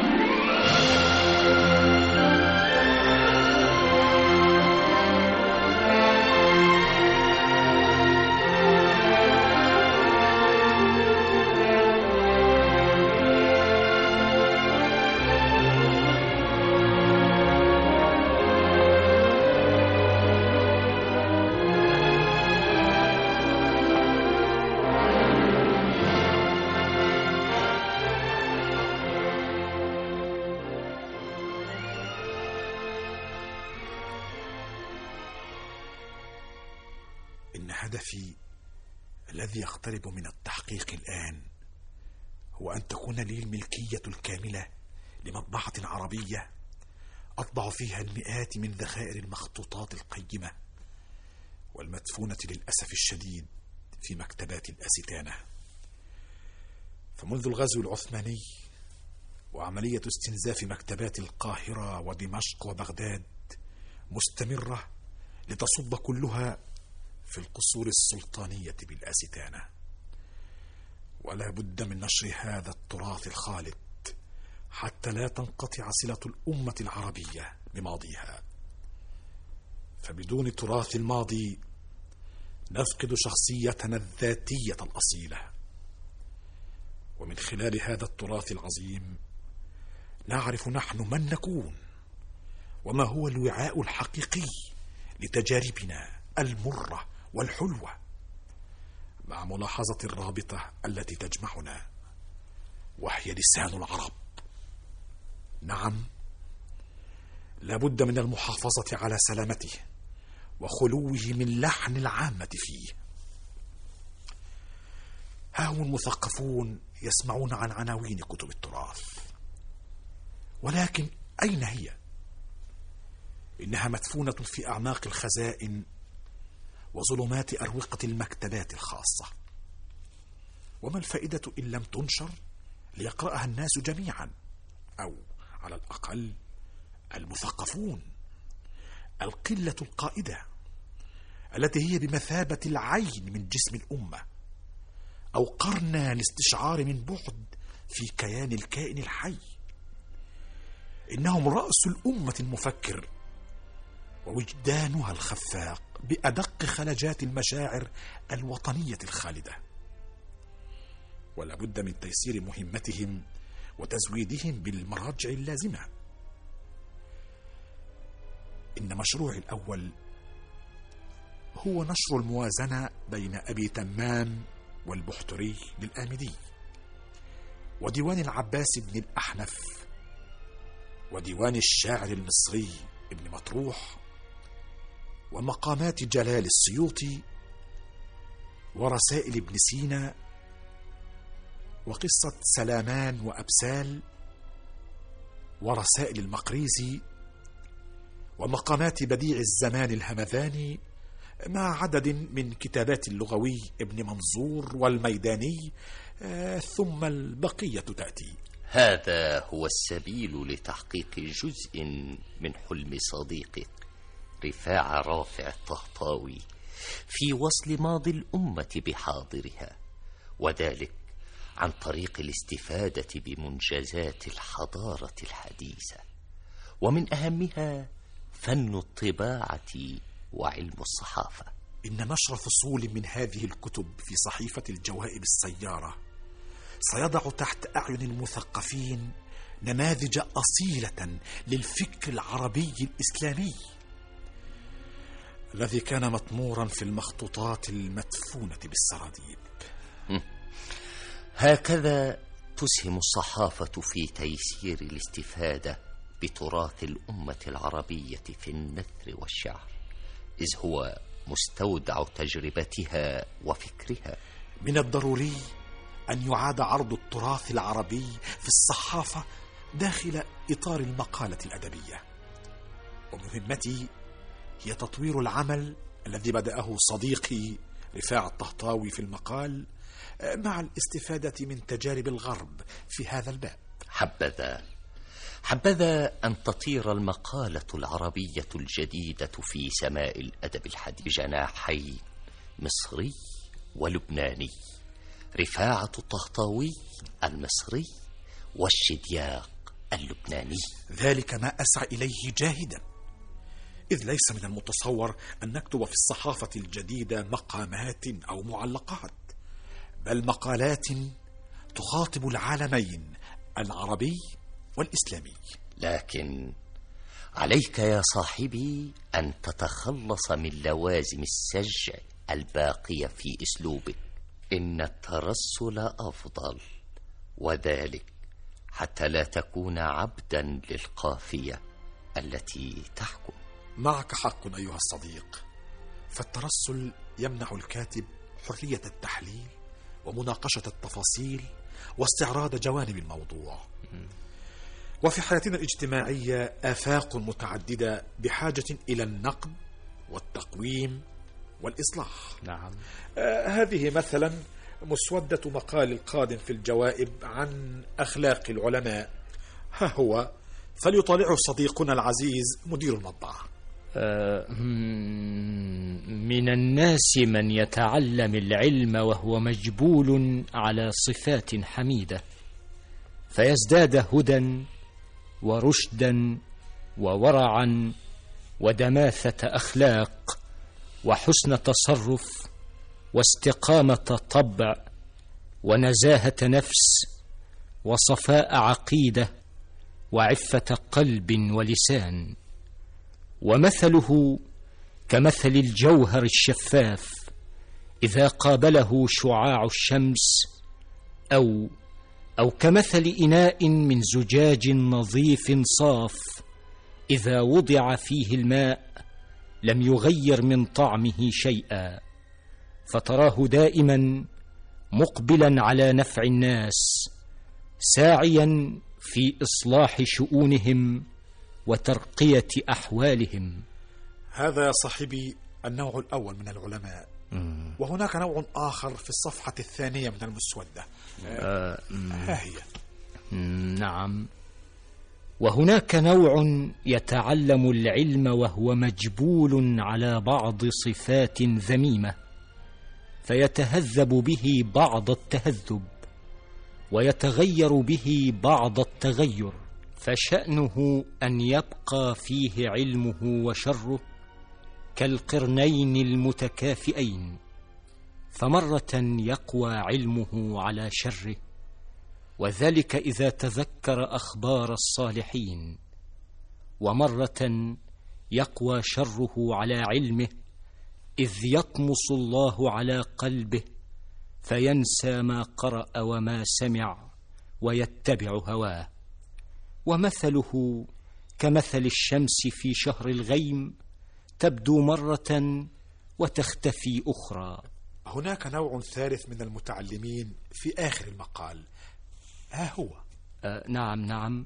إن هدفي الذي يقترب من التحقيق الآن هو أن تكون لي الملكية الكاملة لمطبعة عربية أطبع فيها المئات من ذخائر المخطوطات القيمة والمدفونة للأسف الشديد في مكتبات الأستانة. فمنذ الغزو العثماني وعملية استنزاف مكتبات القاهرة ودمشق وبغداد مستمرة لتصب كلها في القصور السلطانية بالأستانة، ولا بد من نشر هذا التراث الخالد حتى لا تنقطع صلة الأمة العربية بماضيها. فبدون تراث الماضي نفقد شخصيتنا الذاتية الأصيلة، ومن خلال هذا التراث العظيم نعرف نحن من نكون وما هو الوعاء الحقيقي لتجاربنا المرة والحلوة، مع ملاحظة الرابطة التي تجمعنا وهي لسان العرب. نعم، لا بد من المحافظة على سلامته وخلوه من لحن العامة فيه. ها هم المثقفون يسمعون عن عناوين كتب التراث، ولكن أين هي؟ إنها مدفونة في أعماق الخزائن وظلمات أروقة المكتبات الخاصة. وما الفائدة إن لم تنشر ليقرأها الناس جميعا، أو على الأقل المثقفون، القلة القائدة التي هي بمثابة العين من جسم الأمة، أو قرنا الاستشعار من بعد في كيان الكائن الحي. إنهم رأس الأمة المفكر ووجدانها الخفاق بأدق خلجات المشاعر الوطنية الخالدة، ولا بد من تيسير مهمتهم وتزويدهم بالمراجع اللازمة. إن مشروعي الأول هو نشر الموازنة بين أبي تمام والبحتري للآمدي، وديوان العباس بن الأحنف، وديوان الشاعر المصري ابن مطروح، ومقامات جلال السيوطي، ورسائل ابن سينا، وقصة سلامان وأبسال، ورسائل المقريزي، ومقامات بديع الزمان الهمذاني، مع عدد من كتابات اللغوي ابن منظور والميداني، آه ثم البقية تأتي. هذا هو السبيل لتحقيق جزء من حلم صديقك رفاعة رافع الطهطاوي في وصل ماضي الأمة بحاضرها، وذلك عن طريق الاستفادة بمنجزات الحضارة الحديثة، ومن أهمها فن الطباعة وعلم الصحافة. إن نشر فصول من هذه الكتب في صحيفة الجوائب السيارة سيضع تحت أعين المثقفين نماذج أصيلة للفكر العربي الإسلامي الذي كان مطمورا في المخطوطات المدفونة بالسراديب. هكذا تسهم الصحافة في تيسير الاستفادة بتراث الأمة العربية في النثر والشعر، إذ هو مستودع تجربتها وفكرها. من الضروري أن يعاد عرض التراث العربي في الصحافة داخل إطار المقالة الأدبية، ومهمتي هي تطوير العمل الذي بدأه صديقي رفاعة الطهطاوي في المقال، مع الاستفادة من تجارب الغرب في هذا الباب. حبذا حبذا أن تطير المقالة العربية الجديدة في سماء الأدب الحديث بجناحين مصري ولبناني، رفاعة الطهطاوي المصري والشدياق اللبناني. ذلك ما أسعى إليه جاهدا، إذ ليس من المتصور أن نكتب في الصحافة الجديدة مقامات أو معلقات، بل مقالات تخاطب العالمين العربي والإسلامي. لكن عليك يا صاحبي أن تتخلص من لوازم السجع الباقية في أسلوبك. إن الترسل أفضل، وذلك حتى لا تكون عبدا للقافية التي تحكم. معك حق أيها الصديق، فالترسل يمنع الكاتب حرية التحليل ومناقشة التفاصيل واستعراض جوانب الموضوع. وفي حياتنا الاجتماعية آفاق متعددة بحاجة إلى النقد والتقويم والإصلاح. نعم. آه هذه مثلا مسودة مقال القادم في الجوائب عن أخلاق العلماء. ها هو، فليطالعه صديقنا العزيز مدير المطبعة. آه من الناس من يتعلم العلم وهو مجبول على صفات حميدة، فيزداد هدى ورشدا وورعا ودماثة أخلاق وحسن تصرف واستقامة طبع ونزاهة نفس وصفاء عقيدة وعفة قلب ولسان. ومثله كمثل الجوهر الشفاف إذا قابله شعاع الشمس، أو أو كمثل إناء من زجاج نظيف صاف إذا وضع فيه الماء لم يغير من طعمه شيئا، فتراه دائما مقبلا على نفع الناس، ساعيا في إصلاح شؤونهم وترقية أحوالهم. هذا يا صاحبي النوع الأول من العلماء. مم. وهناك نوع آخر في الصفحة الثانية من المسودة. آه ها هي. نعم. وهناك نوع يتعلم العلم وهو مجبول على بعض صفات ذميمة، فيتهذب به بعض التهذب ويتغير به بعض التغير، فشأنه أن يبقى فيه علمه وشره كالقرنين المتكافئين، فمرة يقوى علمه على شره، وذلك إذا تذكر أخبار الصالحين، ومرة يقوى شره على علمه إذ يطمس الله على قلبه فينسى ما قرأ وما سمع ويتبع هواه. ومثله كمثل الشمس في شهر الغيم، تبدو مرة وتختفي أخرى. هناك نوع ثالث من المتعلمين في آخر المقال. ها هو. آه نعم نعم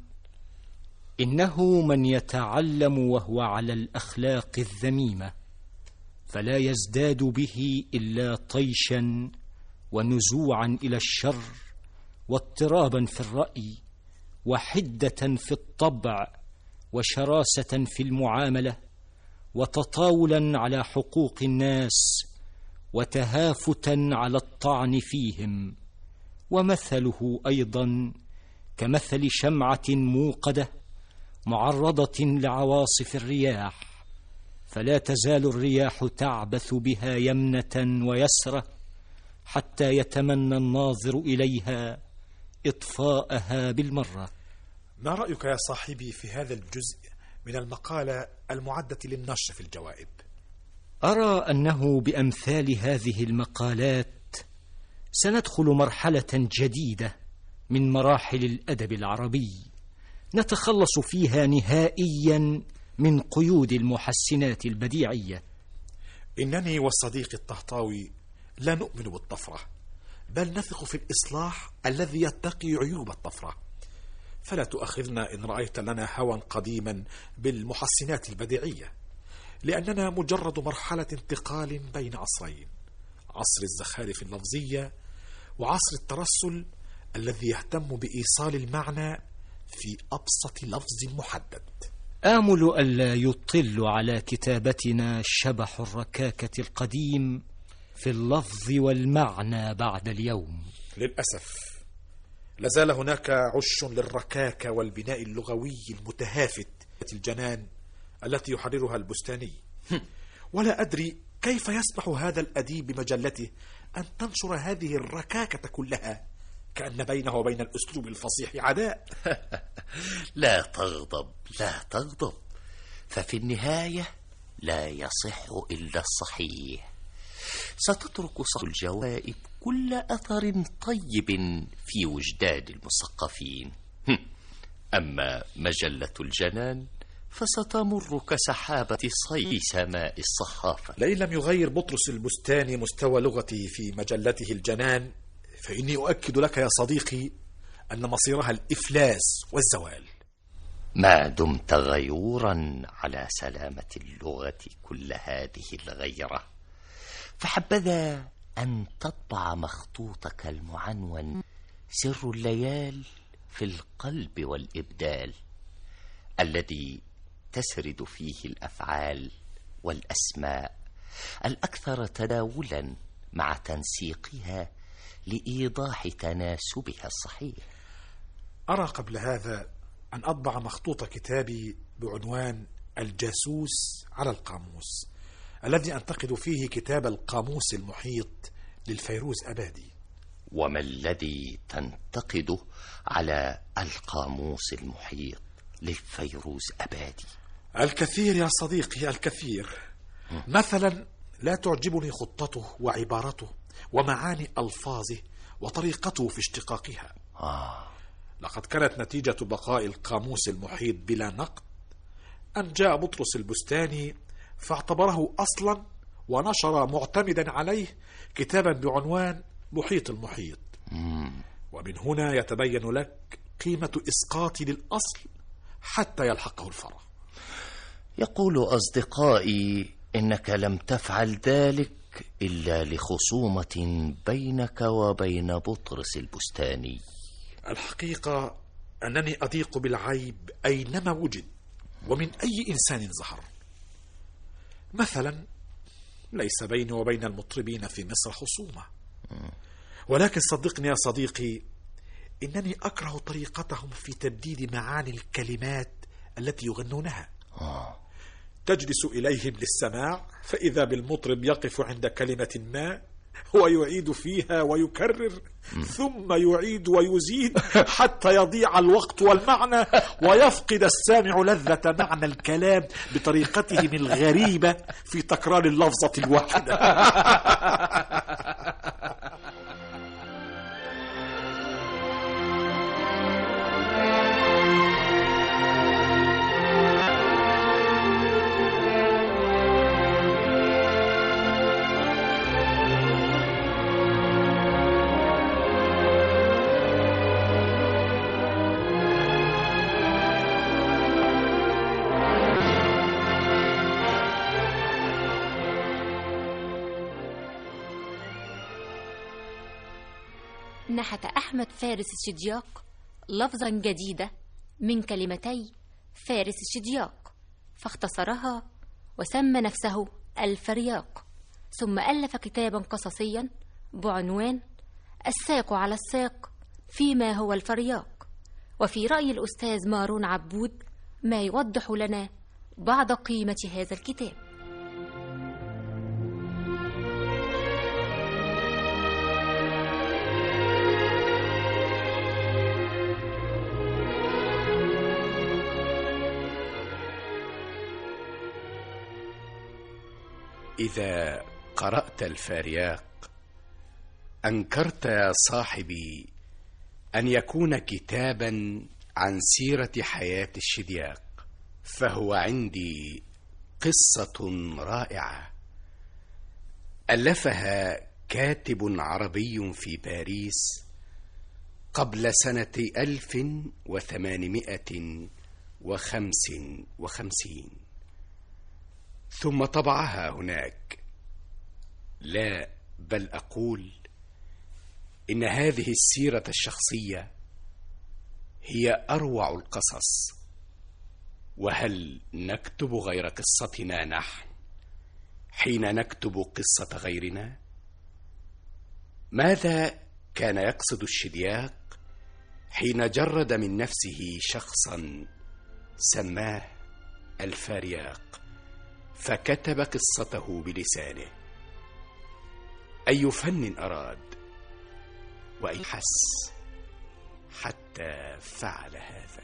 إنه من يتعلم وهو على الأخلاق الذميمة، فلا يزداد به إلا طيشا ونزوعا إلى الشر واضطرابا في الرأي وحدة في الطبع وشراسة في المعاملة وتطاولا على حقوق الناس وتهافتا على الطعن فيهم. ومثله أيضا كمثل شمعة موقدة معرضة لعواصف الرياح، فلا تزال الرياح تعبث بها يمنة ويسرة حتى يتمنى الناظر إليها إطفاءها بالمرة. ما رأيك يا صاحبي في هذا الجزء من المقالة المعدة للنشر في الجوائب؟ أرى أنه بأمثال هذه المقالات سندخل مرحلة جديدة من مراحل الأدب العربي، نتخلص فيها نهائيا من قيود المحسنات البديعية. إنني والصديق الطهطاوي لا نؤمن بالطفرة، بل نثق في الإصلاح الذي يتقي عيوب الطفرة. فلا تؤاخذنا إن رأيت لنا هوى قديما بالمحسنات البديعية، لأننا مجرد مرحلة انتقال بين عصرين، عصر الزخارف اللفظية وعصر الترسل الذي يهتم بإيصال المعنى في أبسط لفظ محدد. آمل ألا يطل على كتابتنا شبح الركاكة القديم في اللفظ والمعنى بعد اليوم. للأسف لازال هناك عش للركاكة والبناء اللغوي المتهافت الجنان التي يحررها البستاني، ولا أدري كيف يسمح هذا الأديب بمجلته أن تنشر هذه الركاكة كلها كأن بينه وبين الأسلوب الفصيح عداء. لا تغضب لا تغضب، ففي النهاية لا يصح إلا الصحيح. ستترك صح الجوائب كل أثر طيب في وجدان المثقفين، أما مجلة الجنان فستمر كسحابة صي سماء الصحافة. لئن لم يغير بطرس البستاني مستوى لغتي في مجلته الجنان، فإني أؤكد لك يا صديقي أن مصيرها الإفلاس والزوال. ما دمت غيورا على سلامة اللغة كل هذه الغيرة، فحبذا أن تطبع مخطوطك المعنون سر الليال في القلب والإبدال، الذي تسرد فيه الأفعال والأسماء الأكثر تداولا مع تنسيقها لإيضاح تناسبها الصحيح. أرى قبل هذا أن أطبع مخطوط كتابي بعنوان الجاسوس على القاموس، الذي أنتقد فيه كتاب القاموس المحيط للفيروز أبادي. وما الذي تنتقده على القاموس المحيط للفيروز أبادي؟ الكثير يا صديقي، الكثير. مثلا لا تعجبني خطته وعبارته ومعاني ألفاظه وطريقته في اشتقاقها. آه. لقد كانت نتيجة بقاء القاموس المحيط بلا نقد أن جاء بطرس البستاني فاعتبره أصلا ونشر معتمدا عليه كتابا بعنوان محيط المحيط. مم. ومن هنا يتبين لك قيمة إسقاطي للأصل حتى يلحقه الفرع. يقول أصدقائي إنك لم تفعل ذلك إلا لخصومة بينك وبين بطرس البستاني. الحقيقة أنني أضيق بالعيب أينما وجد ومن أي إنسان ظهر. مثلا ليس بيني وبين المطربين في مصر خصومة، ولكن صدقني يا صديقي إنني أكره طريقتهم في تبديل معاني الكلمات التي يغنونها. آه. تجلس إليهم للسماع فإذا بالمطرب يقف عند كلمة ما ويعيد فيها ويكرر ثم يعيد ويزيد حتى يضيع الوقت والمعنى ويفقد السامع لذة معنى الكلام بطريقتهم الغريبة في تكرار اللفظة الواحدة. نحت أحمد فارس الشدياق لفظا جديدة من كلمتي فارس الشدياق، فاختصرها وسمى نفسه الفرياق، ثم ألف كتابا قصصيا بعنوان الساق على الساق فيما هو الفرياق. وفي رأي الأستاذ مارون عبود ما يوضح لنا بعض قيمة هذا الكتاب. إذا قرأت الفارياق أنكرت يا صاحبي أن يكون كتابا عن سيرة حياة الشدياق، فهو عندي قصة رائعة ألفها كاتب عربي في باريس قبل سنة ألف وثمانمائة وخمس وخمسين، ثم طبعها هناك. لا بل أقول إن هذه السيرة الشخصية هي أروع القصص. وهل نكتب غير قصتنا نحن حين نكتب قصة غيرنا؟ ماذا كان يقصد الشدياق حين جرد من نفسه شخصا سماه الفارياق فكتب قصته بلسانه؟ أي فن أراد وأي حس حتى فعل هذا؟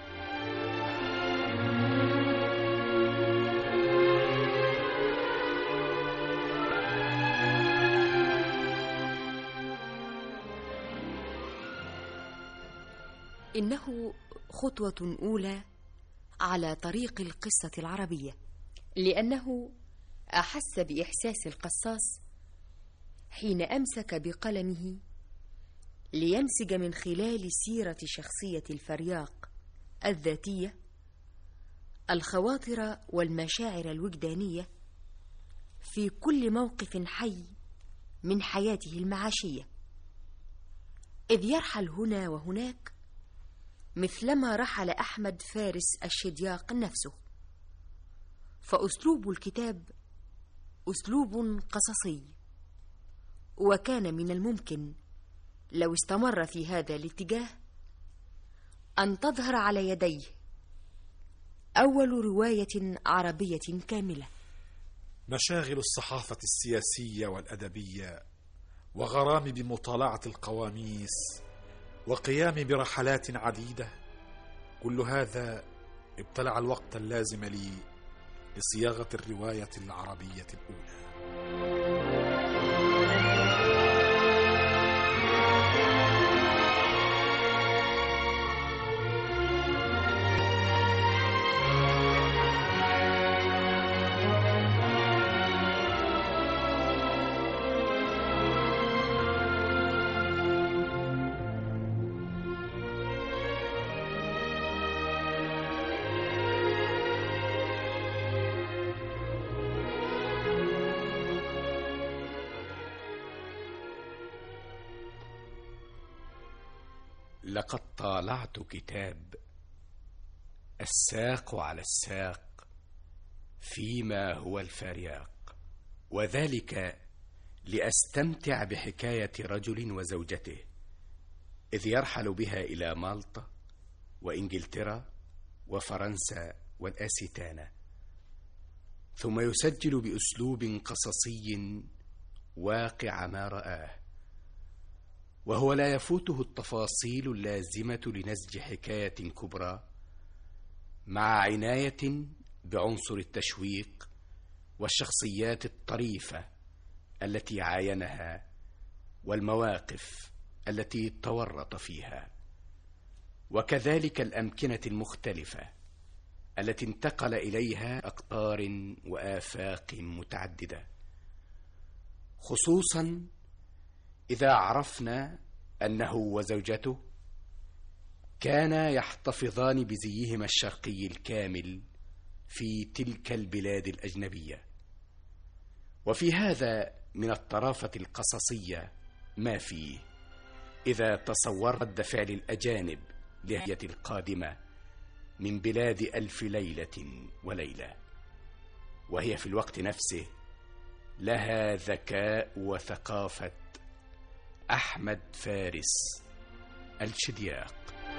إنه خطوة أولى على طريق القصة العربية، لأنه أحس بإحساس القصاص حين أمسك بقلمه ليمسج من خلال سيرة شخصية الفرياق الذاتية الخواطر والمشاعر الوجدانية في كل موقف حي من حياته المعاشية، إذ يرحل هنا وهناك مثلما رحل أحمد فارس الشدياق نفسه. فأسلوب الكتاب أسلوب قصصي، وكان من الممكن لو استمر في هذا الاتجاه أن تظهر على يديه أول رواية عربية كاملة. مشاغل الصحافة السياسية والأدبية وغرامي بمطالعة القواميس وقيامي برحلات عديدة، كل هذا ابتلع الوقت اللازم لي لصياغة الرواية العربية الأولى. لقد طالعت كتاب الساق على الساق فيما هو الفارياق، وذلك لأستمتع بحكاية رجل وزوجته إذ يرحل بها إلى مالطا وإنجلترا وفرنسا والأسيتانة، ثم يسجل بأسلوب قصصي واقع ما رآه، وهو لا يفوته التفاصيل اللازمة لنسج حكاية كبرى، مع عناية بعنصر التشويق والشخصيات الطريفة التي عاينها والمواقف التي تورط فيها، وكذلك الأمكنة المختلفة التي انتقل إليها أقطار وآفاق متعددة، خصوصا إذا عرفنا أنه وزوجته كانا يحتفظان بزيهما الشرقي الكامل في تلك البلاد الأجنبية. وفي هذا من الطرافة القصصية ما فيه إذا تصور رد فعل الأجانب لهية القادمة من بلاد ألف ليلة وليلة، وهي في الوقت نفسه لها ذكاء وثقافة أحمد فارس الشدياق.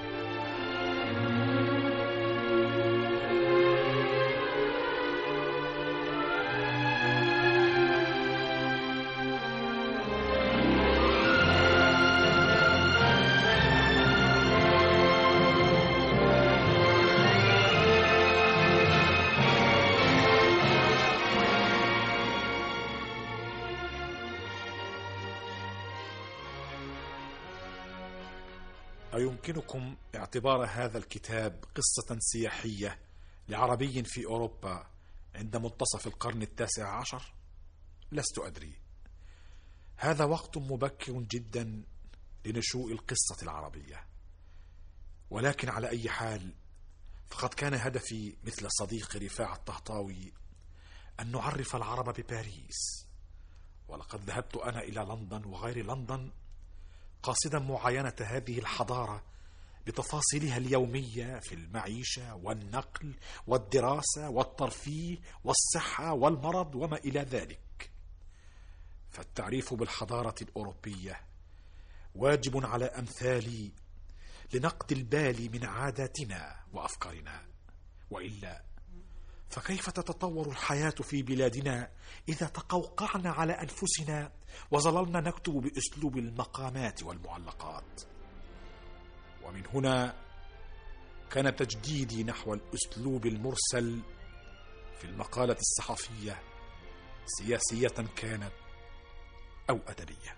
أيمكنكم اعتبار هذا الكتاب قصة سياحية لعربي في أوروبا عند منتصف القرن التاسع عشر؟ لست أدري. هذا وقت مبكر جدا لنشوء القصة العربية، ولكن على أي حال فقد كان هدفي مثل صديق رفاع الطهطاوي أن نعرف العرب بباريس، ولقد ذهبت أنا إلى لندن وغير لندن قاصدا معاينة هذه الحضارة بتفاصيلها اليومية في المعيشة والنقل والدراسة والترفيه والصحة والمرض وما إلى ذلك. فالتعريف بالحضارة الأوروبية واجب على أمثالي لنقد البال من عاداتنا وأفكارنا، وإلا فكيف تتطور الحياة في بلادنا إذا تقوقعنا على أنفسنا وظللنا نكتب بأسلوب المقامات والمعلقات؟ ومن هنا كان تجديدي نحو الأسلوب المرسل في المقالة الصحفية، سياسية كانت أو أدبية.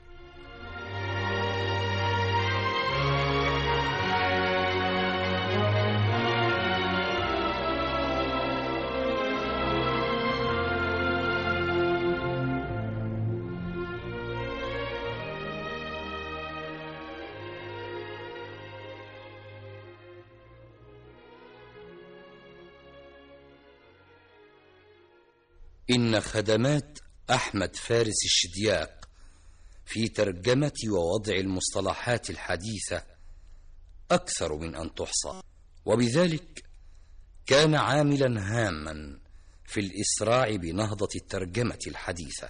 إن خدمات أحمد فارس الشدياق في ترجمة ووضع المصطلحات الحديثة أكثر من أن تحصى، وبذلك كان عاملا هاما في الإسراع بنهضة الترجمة الحديثة.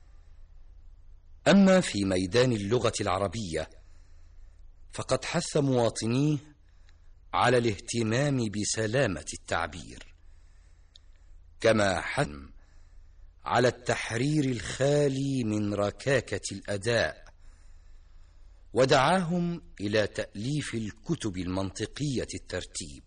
أما في ميدان اللغة العربية فقد حث مواطنيه على الاهتمام بسلامة التعبير، كما حث على التحرير الخالي من ركاكة الأداء، ودعاهم إلى تأليف الكتب المنطقية الترتيب.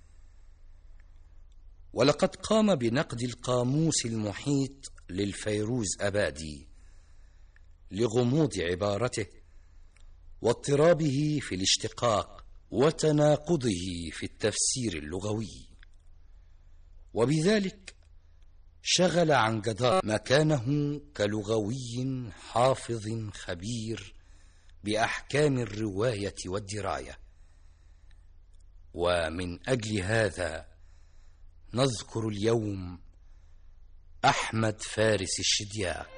ولقد قام بنقد القاموس المحيط للفيروز أبادي لغموض عبارته واضطرابه في الاشتقاق وتناقضه في التفسير اللغوي، وبذلك شغل عن جدار مكانه كلغوي حافظ خبير بأحكام الرواية والدراية. ومن أجل هذا نذكر اليوم أحمد فارس الشدياق.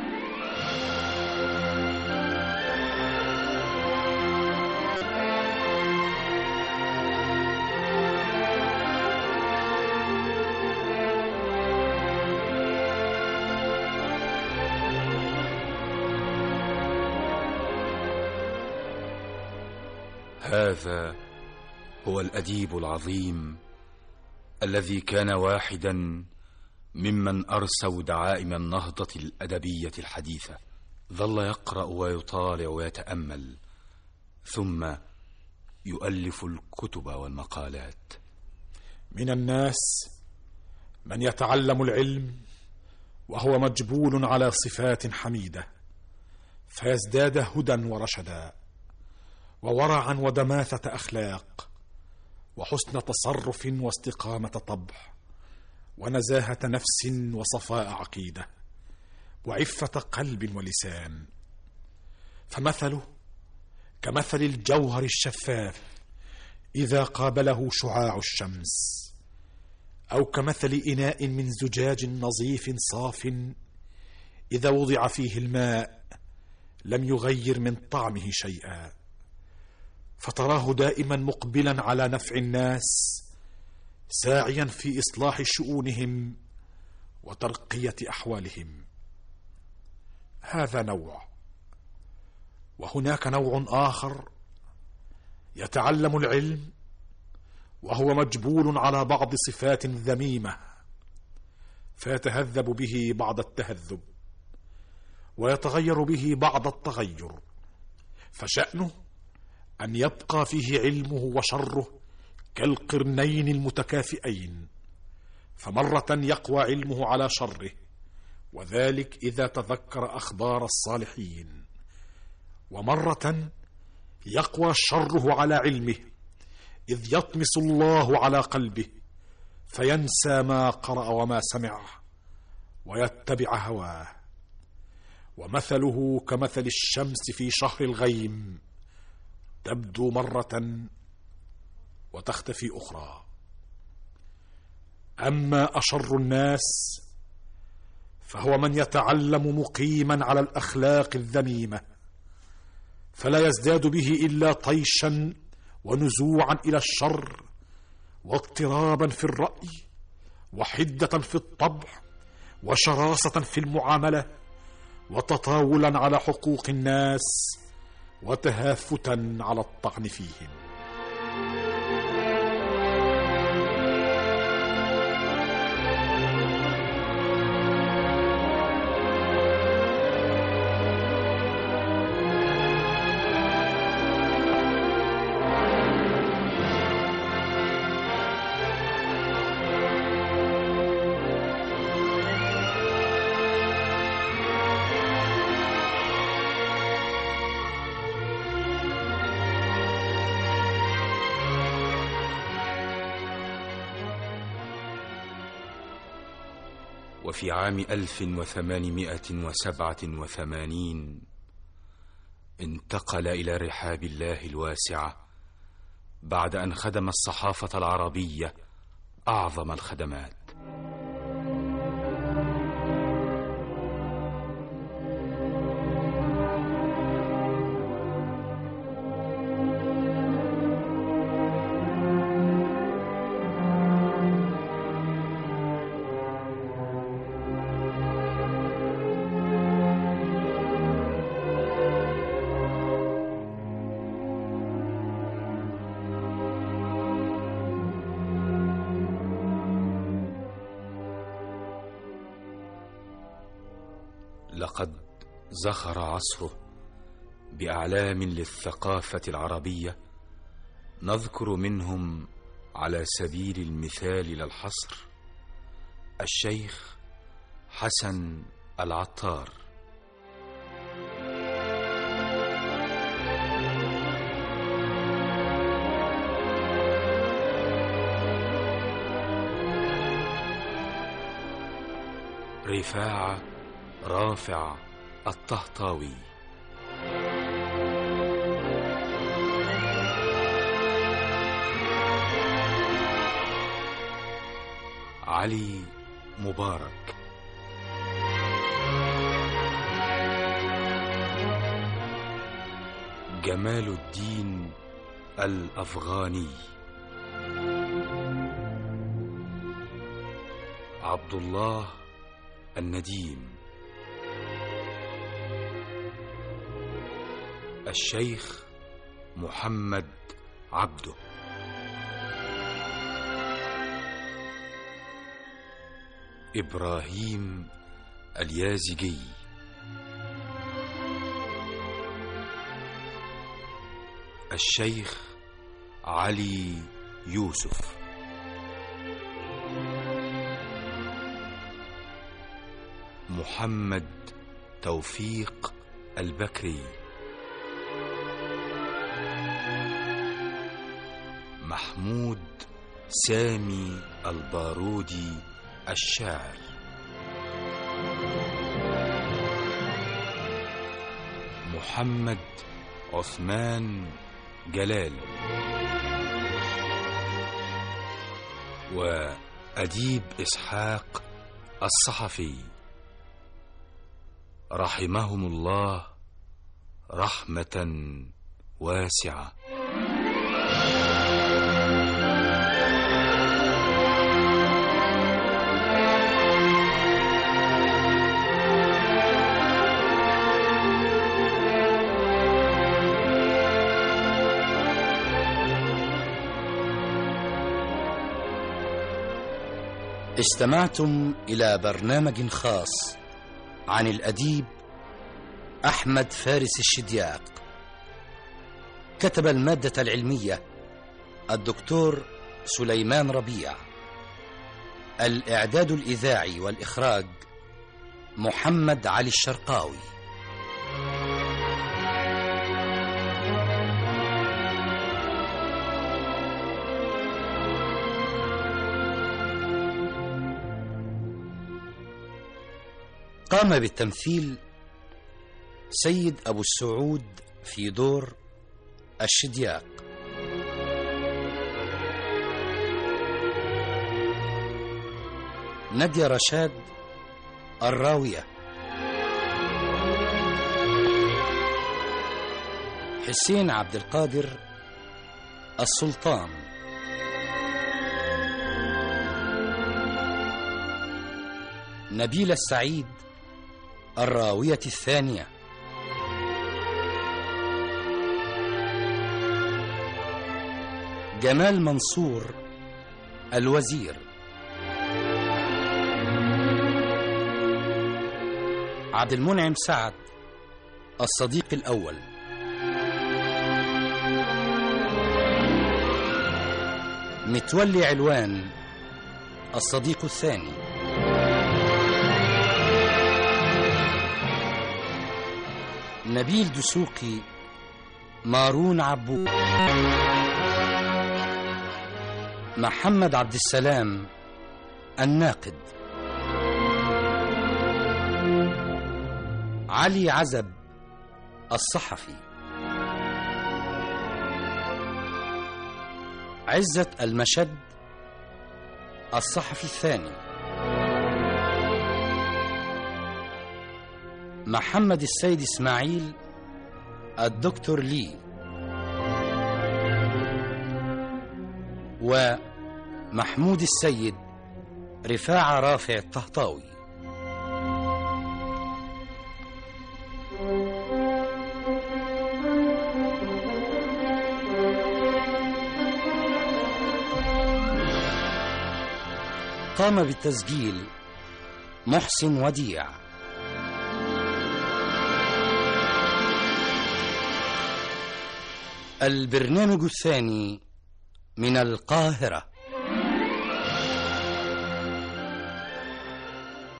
هذا هو الأديب العظيم الذي كان واحدا ممن أرسوا دعائم النهضة الأدبية الحديثة. ظل يقرأ ويطالع ويتأمل، ثم يؤلف الكتب والمقالات. من الناس من يتعلم العلم وهو مجبول على صفات حميدة، فيزداد هدى ورشدا وورعا ودماثة أخلاق وحسن تصرف واستقامة طبع ونزاهة نفس وصفاء عقيدة وعفة قلب ولسان. فمثله كمثل الجوهر الشفاف إذا قابله شعاع الشمس، أو كمثل إناء من زجاج نظيف صاف إذا وضع فيه الماء لم يغير من طعمه شيئا، فتراه دائما مقبلا على نفع الناس، ساعيا في إصلاح شؤونهم وترقية أحوالهم. هذا نوع، وهناك نوع آخر يتعلم العلم وهو مجبول على بعض صفات ذميمة، فيتهذب به بعض التهذب ويتغير به بعض التغير، فشأنه أن يبقى فيه علمه وشره كالقرنين المتكافئين، فمرة يقوى علمه على شره، وذلك إذا تذكر أخبار الصالحين، ومرة يقوى شره على علمه إذ يطمس الله على قلبه فينسى ما قرأ وما سمع ويتبع هواه. ومثله كمثل الشمس في شهر الغيم، تبدو مرة وتختفي أخرى. أما أشر الناس فهو من يتعلم مقيما على الأخلاق الذميمة، فلا يزداد به إلا طيشا ونزوعا إلى الشر، واضطرابا في الرأي، وحدة في الطبع، وشراسة في المعاملة، وتطاولا على حقوق الناس، وتهافتا على الطعن فيهم. وفي عام ألف وثمانمائة وسبعة وثمانين انتقل إلى رحاب الله الواسعة بعد أن خدم الصحافة العربية أعظم الخدمات. لقد زخر عصره بأعلام للثقافة العربية، نذكر منهم على سبيل المثال لا الحصر الشيخ حسن العطار، رفاعة رافع الطهطاوي، علي مبارك، جمال الدين الأفغاني، عبد الله النديم، الشيخ محمد عبده، إبراهيم اليازجي، الشيخ علي يوسف، محمد توفيق البكري، محمود سامي البارودي الشاعر، محمد عثمان جلال، وأديب إسحاق الصحفي، رحمهم الله رحمة واسعة. استمعتم إلى برنامج خاص عن الأديب أحمد فارس الشدياق. كتب المادة العلمية الدكتور سليمان ربيع. الإعداد الإذاعي والإخراج محمد علي الشرقاوي. قام بالتمثيل سيد أبو السعود في دور الشدياق، نادية رشاد الراوية، حسين عبد القادر السلطان. نبيل السعيد الراوية الثانية. جمال منصور الوزير. عبد المنعم سعد الصديق الأول. متولي علوان الصديق الثاني. نبيل دسوقي مارون عبو. محمد عبد السلام الناقد. علي عزب الصحفي. عزة المشد الصحفي الثاني. محمد السيد إسماعيل الدكتور لي. ومحمود السيد رفاعة رافع الطهطاوي. قام بالتسجيل محسن وديع. البرنامج الثاني من القاهرة.